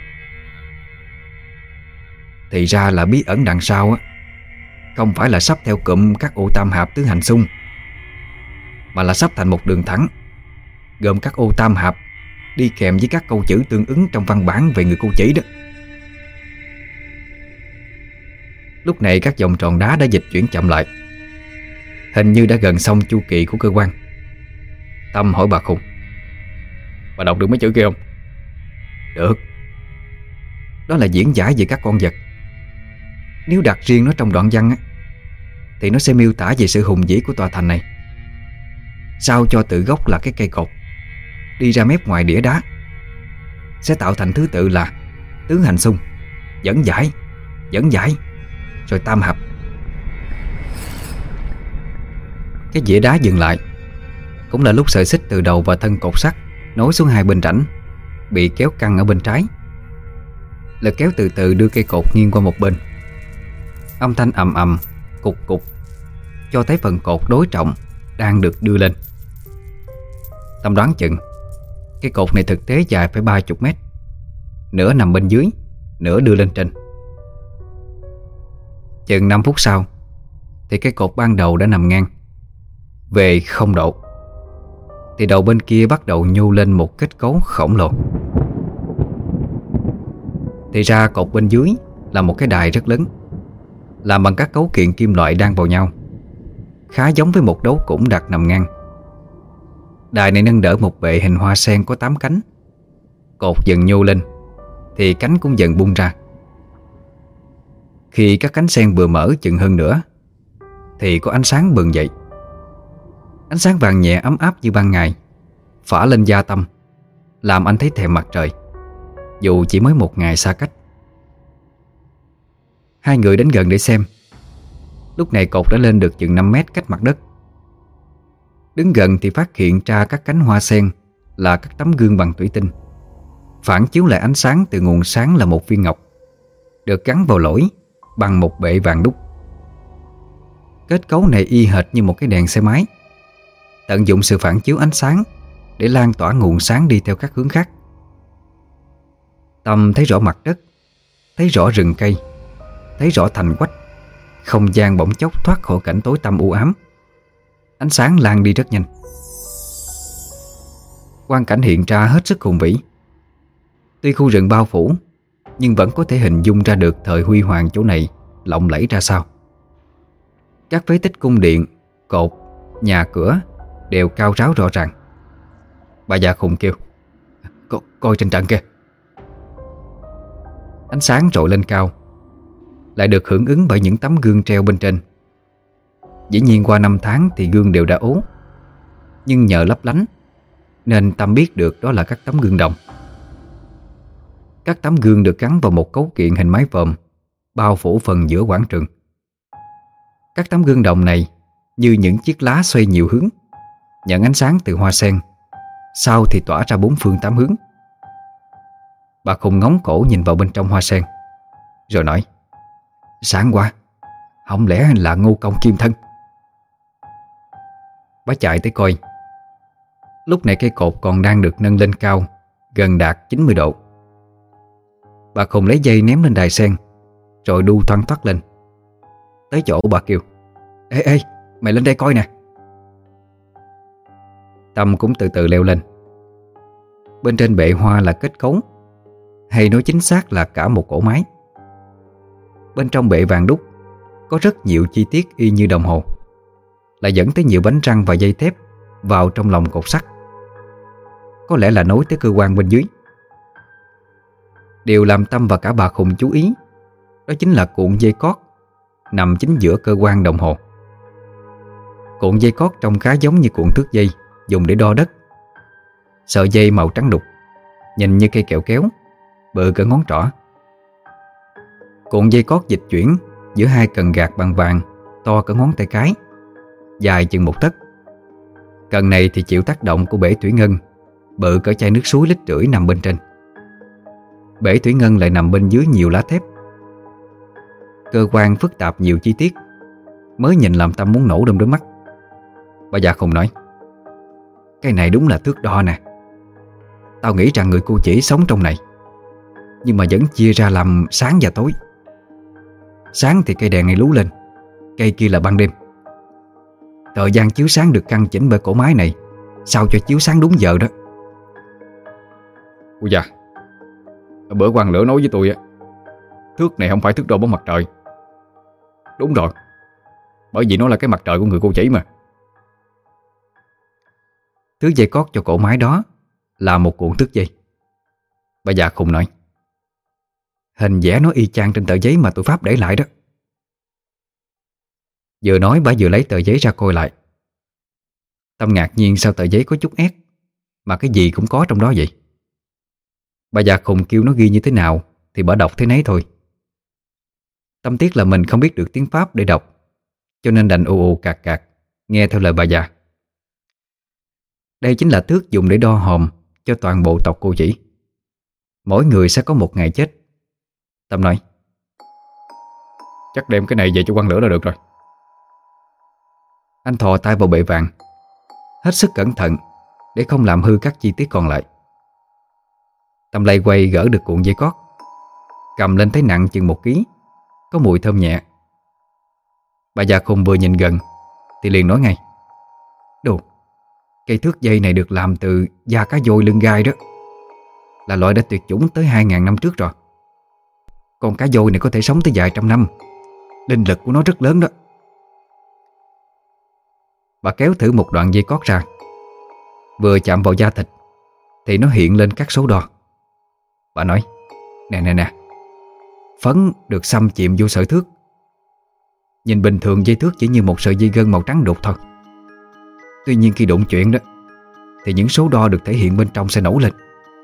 [SPEAKER 1] Thì ra là bí ẩn đằng sau không phải là sắp theo cụm các ô tam hạp tứ hành xung, mà là sắp thành một đường thẳng, gồm các ô tam hạp đi kèm với các câu chữ tương ứng trong văn bản về người cô chỉ đó. Lúc này các vòng tròn đá đã dịch chuyển chậm lại, hình như đã gần xong chu kỳ của cơ quan. Tâm hỏi bà khùng:
[SPEAKER 3] Bà đọc được mấy chữ kia không?
[SPEAKER 1] Được. Đó là diễn giải về các con vật. Nếu đặt riêng nó trong đoạn văn thì nó sẽ miêu tả về sự hùng vĩ của tòa thành này. Sao cho tự gốc là cái cây cột đi ra mép ngoài đĩa đá, sẽ tạo thành thứ tự là tứ hành xung, dẫn giải, rồi tam hạp. Cái dĩa đá dừng lại, cũng là lúc sợi xích từ đầu và thân cột sắt nối xuống hai bên rãnh bị kéo căng ở bên trái. Lực kéo từ từ đưa cây cột nghiêng qua một bên. Âm thanh ầm ầm, cục cục cho thấy phần cột đối trọng đang được đưa lên. Tâm đoán chừng cái cột này thực tế dài phải 30 mét, nửa nằm bên dưới, nửa đưa lên trên. Chừng 5 phút sau thì cái cột ban đầu đã nằm ngang về 0 độ, thì đầu bên kia bắt đầu nhô lên một kết cấu khổng lồ. Thì ra cột bên dưới là một cái đài rất lớn, làm bằng các cấu kiện kim loại đan vào nhau, khá giống với một đấu củng đặt nằm ngang. Đài này nâng đỡ một bệ hình hoa sen có 8 cánh. Cột dần nhô lên thì cánh cũng dần bung ra. Khi các cánh sen vừa mở chừng hơn nữa thì có ánh sáng bừng dậy. Ánh sáng vàng nhẹ ấm áp như ban ngày phả lên da Tâm, làm anh thấy thèm mặt trời, dù chỉ mới một ngày xa cách. Hai người đến gần để xem. Lúc này cột đã lên được chừng 5 mét cách mặt đất. Đứng gần thì phát hiện ra các cánh hoa sen là các tấm gương bằng thủy tinh, phản chiếu lại ánh sáng từ nguồn sáng là một viên ngọc, được gắn vào lỗi bằng một bệ vàng đúc. Kết cấu này y hệt như một cái đèn xe máy, tận dụng sự phản chiếu ánh sáng để lan tỏa nguồn sáng đi theo các hướng khác. Tâm thấy rõ mặt đất, thấy rõ rừng cây, thấy rõ thành quách. Không gian bỗng chốc thoát khỏi cảnh tối tăm u ám. Ánh sáng lan đi rất nhanh. Quang cảnh hiện ra hết sức hùng vĩ. Tuy khu rừng bao phủ, nhưng vẫn có thể hình dung ra được thời huy hoàng chỗ này lộng lẫy ra sao. Các phế tích cung điện, cột, nhà cửa đều cao ráo rõ ràng. Bà già khùng kêu: Coi trên trận kìa. Ánh sáng trội lên cao, lại được hưởng ứng bởi những tấm gương treo bên trên. Dĩ nhiên qua năm tháng thì gương đều đã ố, nhưng nhờ lấp lánh nên Tâm biết được đó là các tấm gương đồng. Các tấm gương được gắn vào một cấu kiện hình mái vòm, bao phủ phần giữa quảng trường. Các tấm gương đồng này như những chiếc lá xoay nhiều hướng, nhận ánh sáng từ hoa sen, sau thì tỏa ra bốn phương tám hướng. Bà khùng ngóng cổ nhìn vào bên trong hoa sen, rồi nói: Sáng quá, không lẽ là Ngô Công Kim Thân? Bà chạy tới coi. Lúc này cây cột còn đang được nâng lên cao, gần đạt 90 độ. Bà khùng lấy dây ném lên đài sen, rồi đu thoăn thoắt lên. Tới chỗ bà kêu: Ê, mày lên đây coi nè. Tâm cũng từ từ leo lên. Bên trên bệ hoa là kết cấu, hay nói chính xác là cả một cỗ máy. Bên trong bệ vàng đúc có rất nhiều chi tiết y như đồng hồ, lại dẫn tới nhiều bánh răng và dây thép vào trong lòng cột sắt. Có lẽ là nối tới cơ quan bên dưới. Điều làm Tâm và cả bà khùng chú ý đó chính là cuộn dây cót nằm chính giữa cơ quan đồng hồ. Cuộn dây cót trông khá giống như cuộn thước dây dùng để đo đất. Sợi dây màu trắng đục, nhìn như cây kẹo kéo, bự cỡ ngón trỏ. Cuộn dây cót dịch chuyển giữa hai cần gạt bằng vàng to cỡ ngón tay cái, dài chừng 1 tấc. Cần này thì chịu tác động của bể thủy ngân bự cỡ chai nước suối 1,5 lít nằm bên trên. Bể thủy ngân lại nằm bên dưới nhiều lá thép. Cơ quan phức tạp nhiều chi tiết, mới nhìn làm Tâm muốn nổ đom đóm mắt. Bà già khùng nói: Cái này đúng là thước đo nè. Tao nghĩ rằng người cô chỉ sống trong này, nhưng mà vẫn chia ra làm sáng và tối. Sáng thì cây đèn này lú lên, cây kia là ban đêm. Thời gian chiếu sáng được căn chỉnh bởi cỗ máy này, sao cho chiếu sáng đúng giờ đó.
[SPEAKER 3] Ôi da, bữa Quang Lửa nói với tôi á, thước này không phải thước đo bóng mặt trời. Đúng rồi, bởi vì nó là cái mặt trời của người cô chỉ mà.
[SPEAKER 1] Thứ dây cót cho cỗ máy đó là một cuộn thước dây. Bà già khùng nói: Hình vẽ nó y chang trên tờ giấy mà tụi Pháp để lại đó. Vừa nói bà vừa lấy tờ giấy ra coi lại. Tâm ngạc nhiên sao tờ giấy có chút ép, mà cái gì cũng có trong đó vậy. Bà già khùng kêu nó ghi như thế nào thì bà đọc thế nấy thôi. Tâm tiếc là mình không biết được tiếng Pháp để đọc, cho nên đành ù ù cạc cạc nghe theo lời bà già. Đây chính là thước dùng để đo hòm cho toàn bộ tộc cô chỉ. Mỗi người sẽ có một ngày chết. Tâm nói:
[SPEAKER 3] Chắc đem cái này về cho Quang Lửa là được rồi.
[SPEAKER 1] Anh thò tay vào bệ vàng, hết sức cẩn thận để không làm hư các chi tiết còn lại. Tâm lay quay gỡ được cuộn dây cót, cầm lên thấy nặng chừng 1 ký, có mùi thơm nhẹ. Bà già khùng vừa nhìn gần thì liền nói ngay: Đồ, cây thước dây này được làm từ da cá voi lưng gai đó, là loại đã tuyệt chủng tới 2.000 năm trước rồi. Con cá voi này có thể sống tới vài trăm năm, linh lực của nó rất lớn đó. Bà kéo thử một đoạn dây cót ra. Vừa chạm vào da thịt thì nó hiện lên các số đo. Bà nói: Nè, phấn được xăm chìm vô sợi thước. Nhìn bình thường dây thước chỉ như một sợi dây gân màu trắng đục thôi. Tuy nhiên khi đụng chuyện đó thì những số đo được thể hiện bên trong sẽ nổi lên.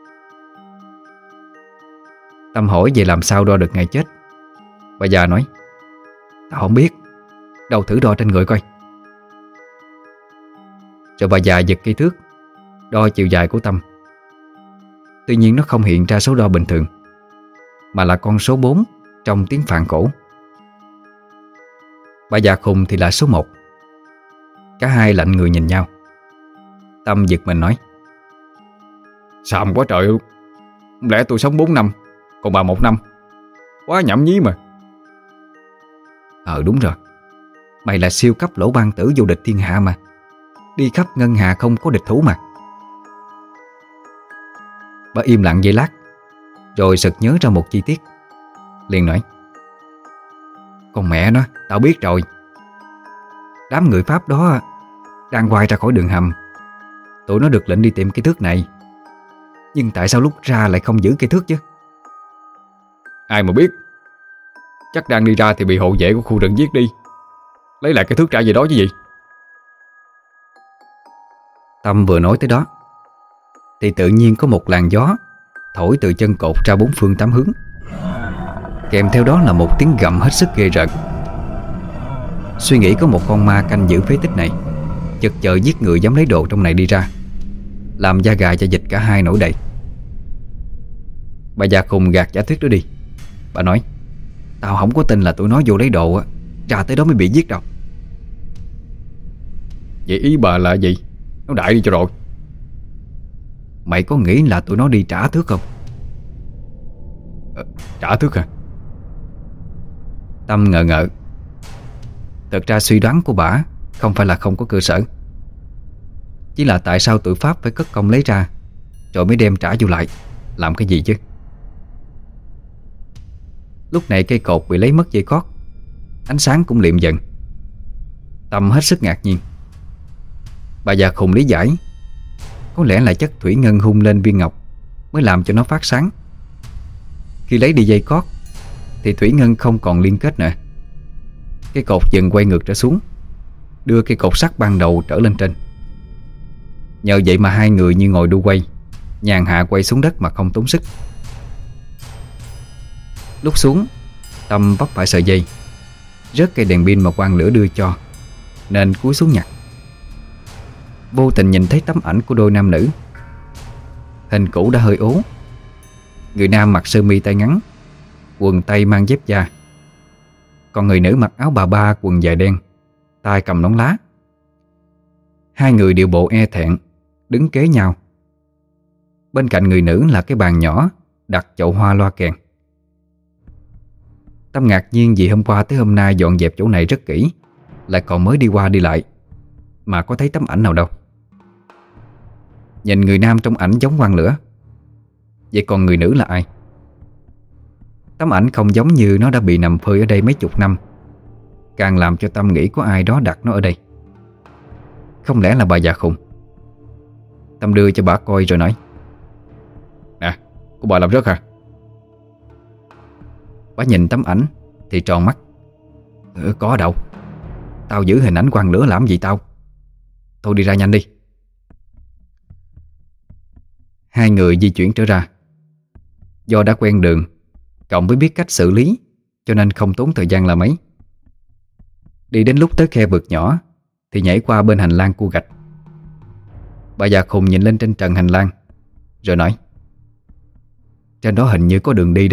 [SPEAKER 1] Tâm hỏi về làm sao đo được ngày chết. Bà già nói: Tao không biết, đâu thử đo trên người coi. Rồi bà già giật cây thước, đo chiều dài của Tâm. Tuy nhiên nó không hiện ra số đo bình thường, mà là con số 4 trong tiếng Phạn cổ. Bà già khùng thì là số 1. Cả hai lạnh người nhìn nhau. Tâm giật mình nói:
[SPEAKER 3] Xàm quá trời luôn. Không lẽ tôi sống 4 năm, còn bà 1 năm? Quá nhảm nhí mà.
[SPEAKER 1] Đúng rồi. Mày là siêu cấp lỗ ban tử vô địch thiên hạ mà. Đi khắp ngân hà không có địch thủ mà. Bà im lặng giây lát, rồi sực nhớ ra một chi tiết, liền nói: Con mẹ nó, tao biết rồi. Đám người Pháp đó đang quay ra khỏi đường hầm. Tụi nó được lệnh đi tìm cái thước này, nhưng tại sao lúc ra lại không giữ cây thước chứ?
[SPEAKER 3] Ai mà biết. Chắc đang đi ra thì bị hộ vệ của khu rừng giết đi, lấy lại cái thước trả về đó chứ gì.
[SPEAKER 1] Tâm vừa nói tới đó thì tự nhiên có một làn gió thổi từ chân cột ra 4 phương 8 hướng, kèm theo đó là một tiếng gầm hết sức ghê rợn. Suy nghĩ có một con ma canh giữ phế tích này chực chờ giết người dám lấy đồ trong này đi ra, làm da gà da vịt cả hai nổi đầy. Bà già khùng gạt giả thuyết đó đi. Bà nói: Tao không có tin là tụi nó vô lấy đồ ra tới đó mới bị giết đâu.
[SPEAKER 3] Vậy ý bà là gì? Nó đại đi cho rồi.
[SPEAKER 1] Mày có nghĩ là tụi nó đi trả thước không?
[SPEAKER 3] Trả thước hả?
[SPEAKER 1] Tâm ngờ ngợ. Thật ra suy đoán của bà không phải là không có cơ sở, chỉ là tại sao tụi Pháp phải cất công lấy ra rồi mới đem trả vô lại, làm cái gì chứ? Lúc này cây cột bị lấy mất dây cót, ánh sáng cũng liệm dần. Tâm hết sức ngạc nhiên. Bà già khùng lý giải: có lẽ là chất thủy ngân hun lên viên ngọc mới làm cho nó phát sáng. Khi lấy đi dây cót thì thủy ngân không còn liên kết nữa. Cây cột dần quay ngược trở xuống, đưa cây cột sắt ban đầu trở lên trên. Nhờ vậy mà hai người như ngồi đu quay, nhàn hạ quay xuống đất mà không tốn sức. Lúc xuống, Tâm vấp phải sợi dây, rớt cây đèn pin mà quan lửa đưa cho, nên cúi xuống nhặt. Vô tình nhìn thấy tấm ảnh của đôi nam nữ. Hình cũ đã hơi ố. Người nam mặc sơ mi tay ngắn, quần tây mang dép da, còn người nữ mặc áo bà ba, quần dài đen, tay cầm nón lá. Hai người điệu bộ e thẹn, đứng kế nhau. Bên cạnh người nữ là cái bàn nhỏ đặt chậu hoa loa kèn. Tâm ngạc nhiên vì hôm qua tới hôm nay dọn dẹp chỗ này rất kỹ, lại còn mới đi qua đi lại mà có thấy tấm ảnh nào đâu. Nhìn người nam trong ảnh giống quan lửa, vậy còn người nữ là ai? Tấm ảnh không giống như nó đã bị nằm phơi ở đây mấy chục năm, càng làm cho Tâm nghĩ có ai đó đặt nó ở đây. Không lẽ là bà già khùng? Tâm đưa cho bà coi rồi nói:
[SPEAKER 3] Nè, của bà làm rớt hả?
[SPEAKER 1] Bà nhìn tấm ảnh thì tròn mắt: Có đâu. Tao giữ hình ảnh quan lửa làm gì tao? Thôi đi ra nhanh đi. Hai người di chuyển trở ra. Do đã quen đường, cộng với biết cách xử lý, cho nên không tốn thời gian là mấy. Đi đến lúc tới khe vực nhỏ thì nhảy qua bên hành lang cua gạch. Bà già khùng nhìn lên trên trần hành lang rồi nói: Trên đó hình như có đường đi đó.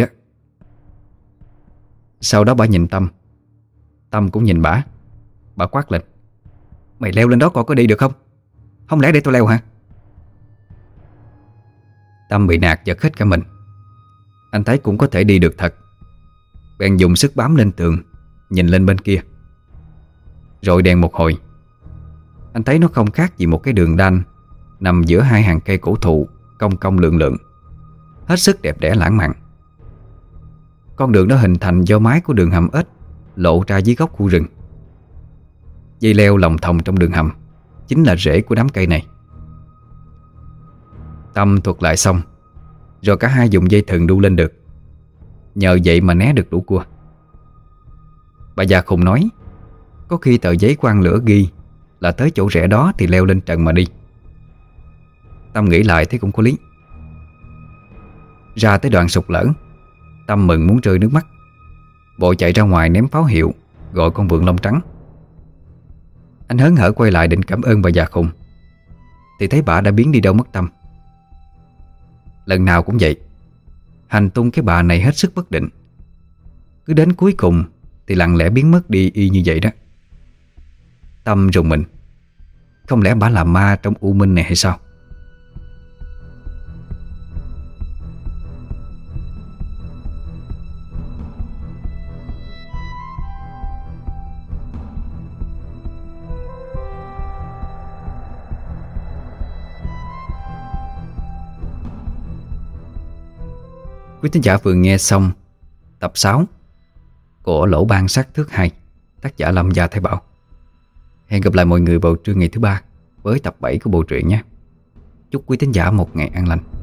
[SPEAKER 1] Sau đó bà nhìn Tâm. Tâm cũng nhìn bà. Bà quát lên: Mày leo lên đó coi có đi được không? Không lẽ để tôi leo hả? Tâm bị nạt giật hết cả mình. Anh thấy cũng có thể đi được thật, bèn dùng sức bám lên tường, nhìn lên bên kia. Rồi đèn một hồi, anh thấy nó không khác gì một cái đường đan nằm giữa hai hàng cây cổ thụ cong cong lượn lượn, hết sức đẹp đẽ lãng mạn. Con đường đó hình thành do mái của đường hầm ếch lộ ra dưới góc khu rừng. Dây leo lồng thòng trong đường hầm chính là rễ của đám cây này. Tâm thuật lại xong, rồi cả hai dùng dây thừng đu lên được. Nhờ vậy mà né được lũ cua. Bà già khùng nói: Có khi tờ giấy quan lửa ghi là tới chỗ rẽ đó thì leo lên trần mà đi. Tâm nghĩ lại thấy cũng có lý. Ra tới đoạn sụt lở, Tâm mừng muốn rơi nước mắt, vội chạy ra ngoài ném pháo hiệu gọi con vượn lông trắng. Anh hớn hở quay lại định cảm ơn bà già khùng, thì thấy bà đã biến đi đâu mất tâm. Lần nào cũng vậy, hành tung cái bà này hết sức bất định. Cứ đến cuối cùng thì lặng lẽ biến mất đi y như vậy đó. Tâm rùng mình, không lẽ bà là ma trong u minh này hay sao? Quý thính giả vừa nghe xong tập 6 của Lỗ Ban Sát Thước 2, tác giả Lâm Gia Thái Bảo. Hẹn gặp lại mọi người vào trưa ngày thứ 3 với tập 7 của bộ truyện nhé. Chúc quý thính giả một ngày an lành.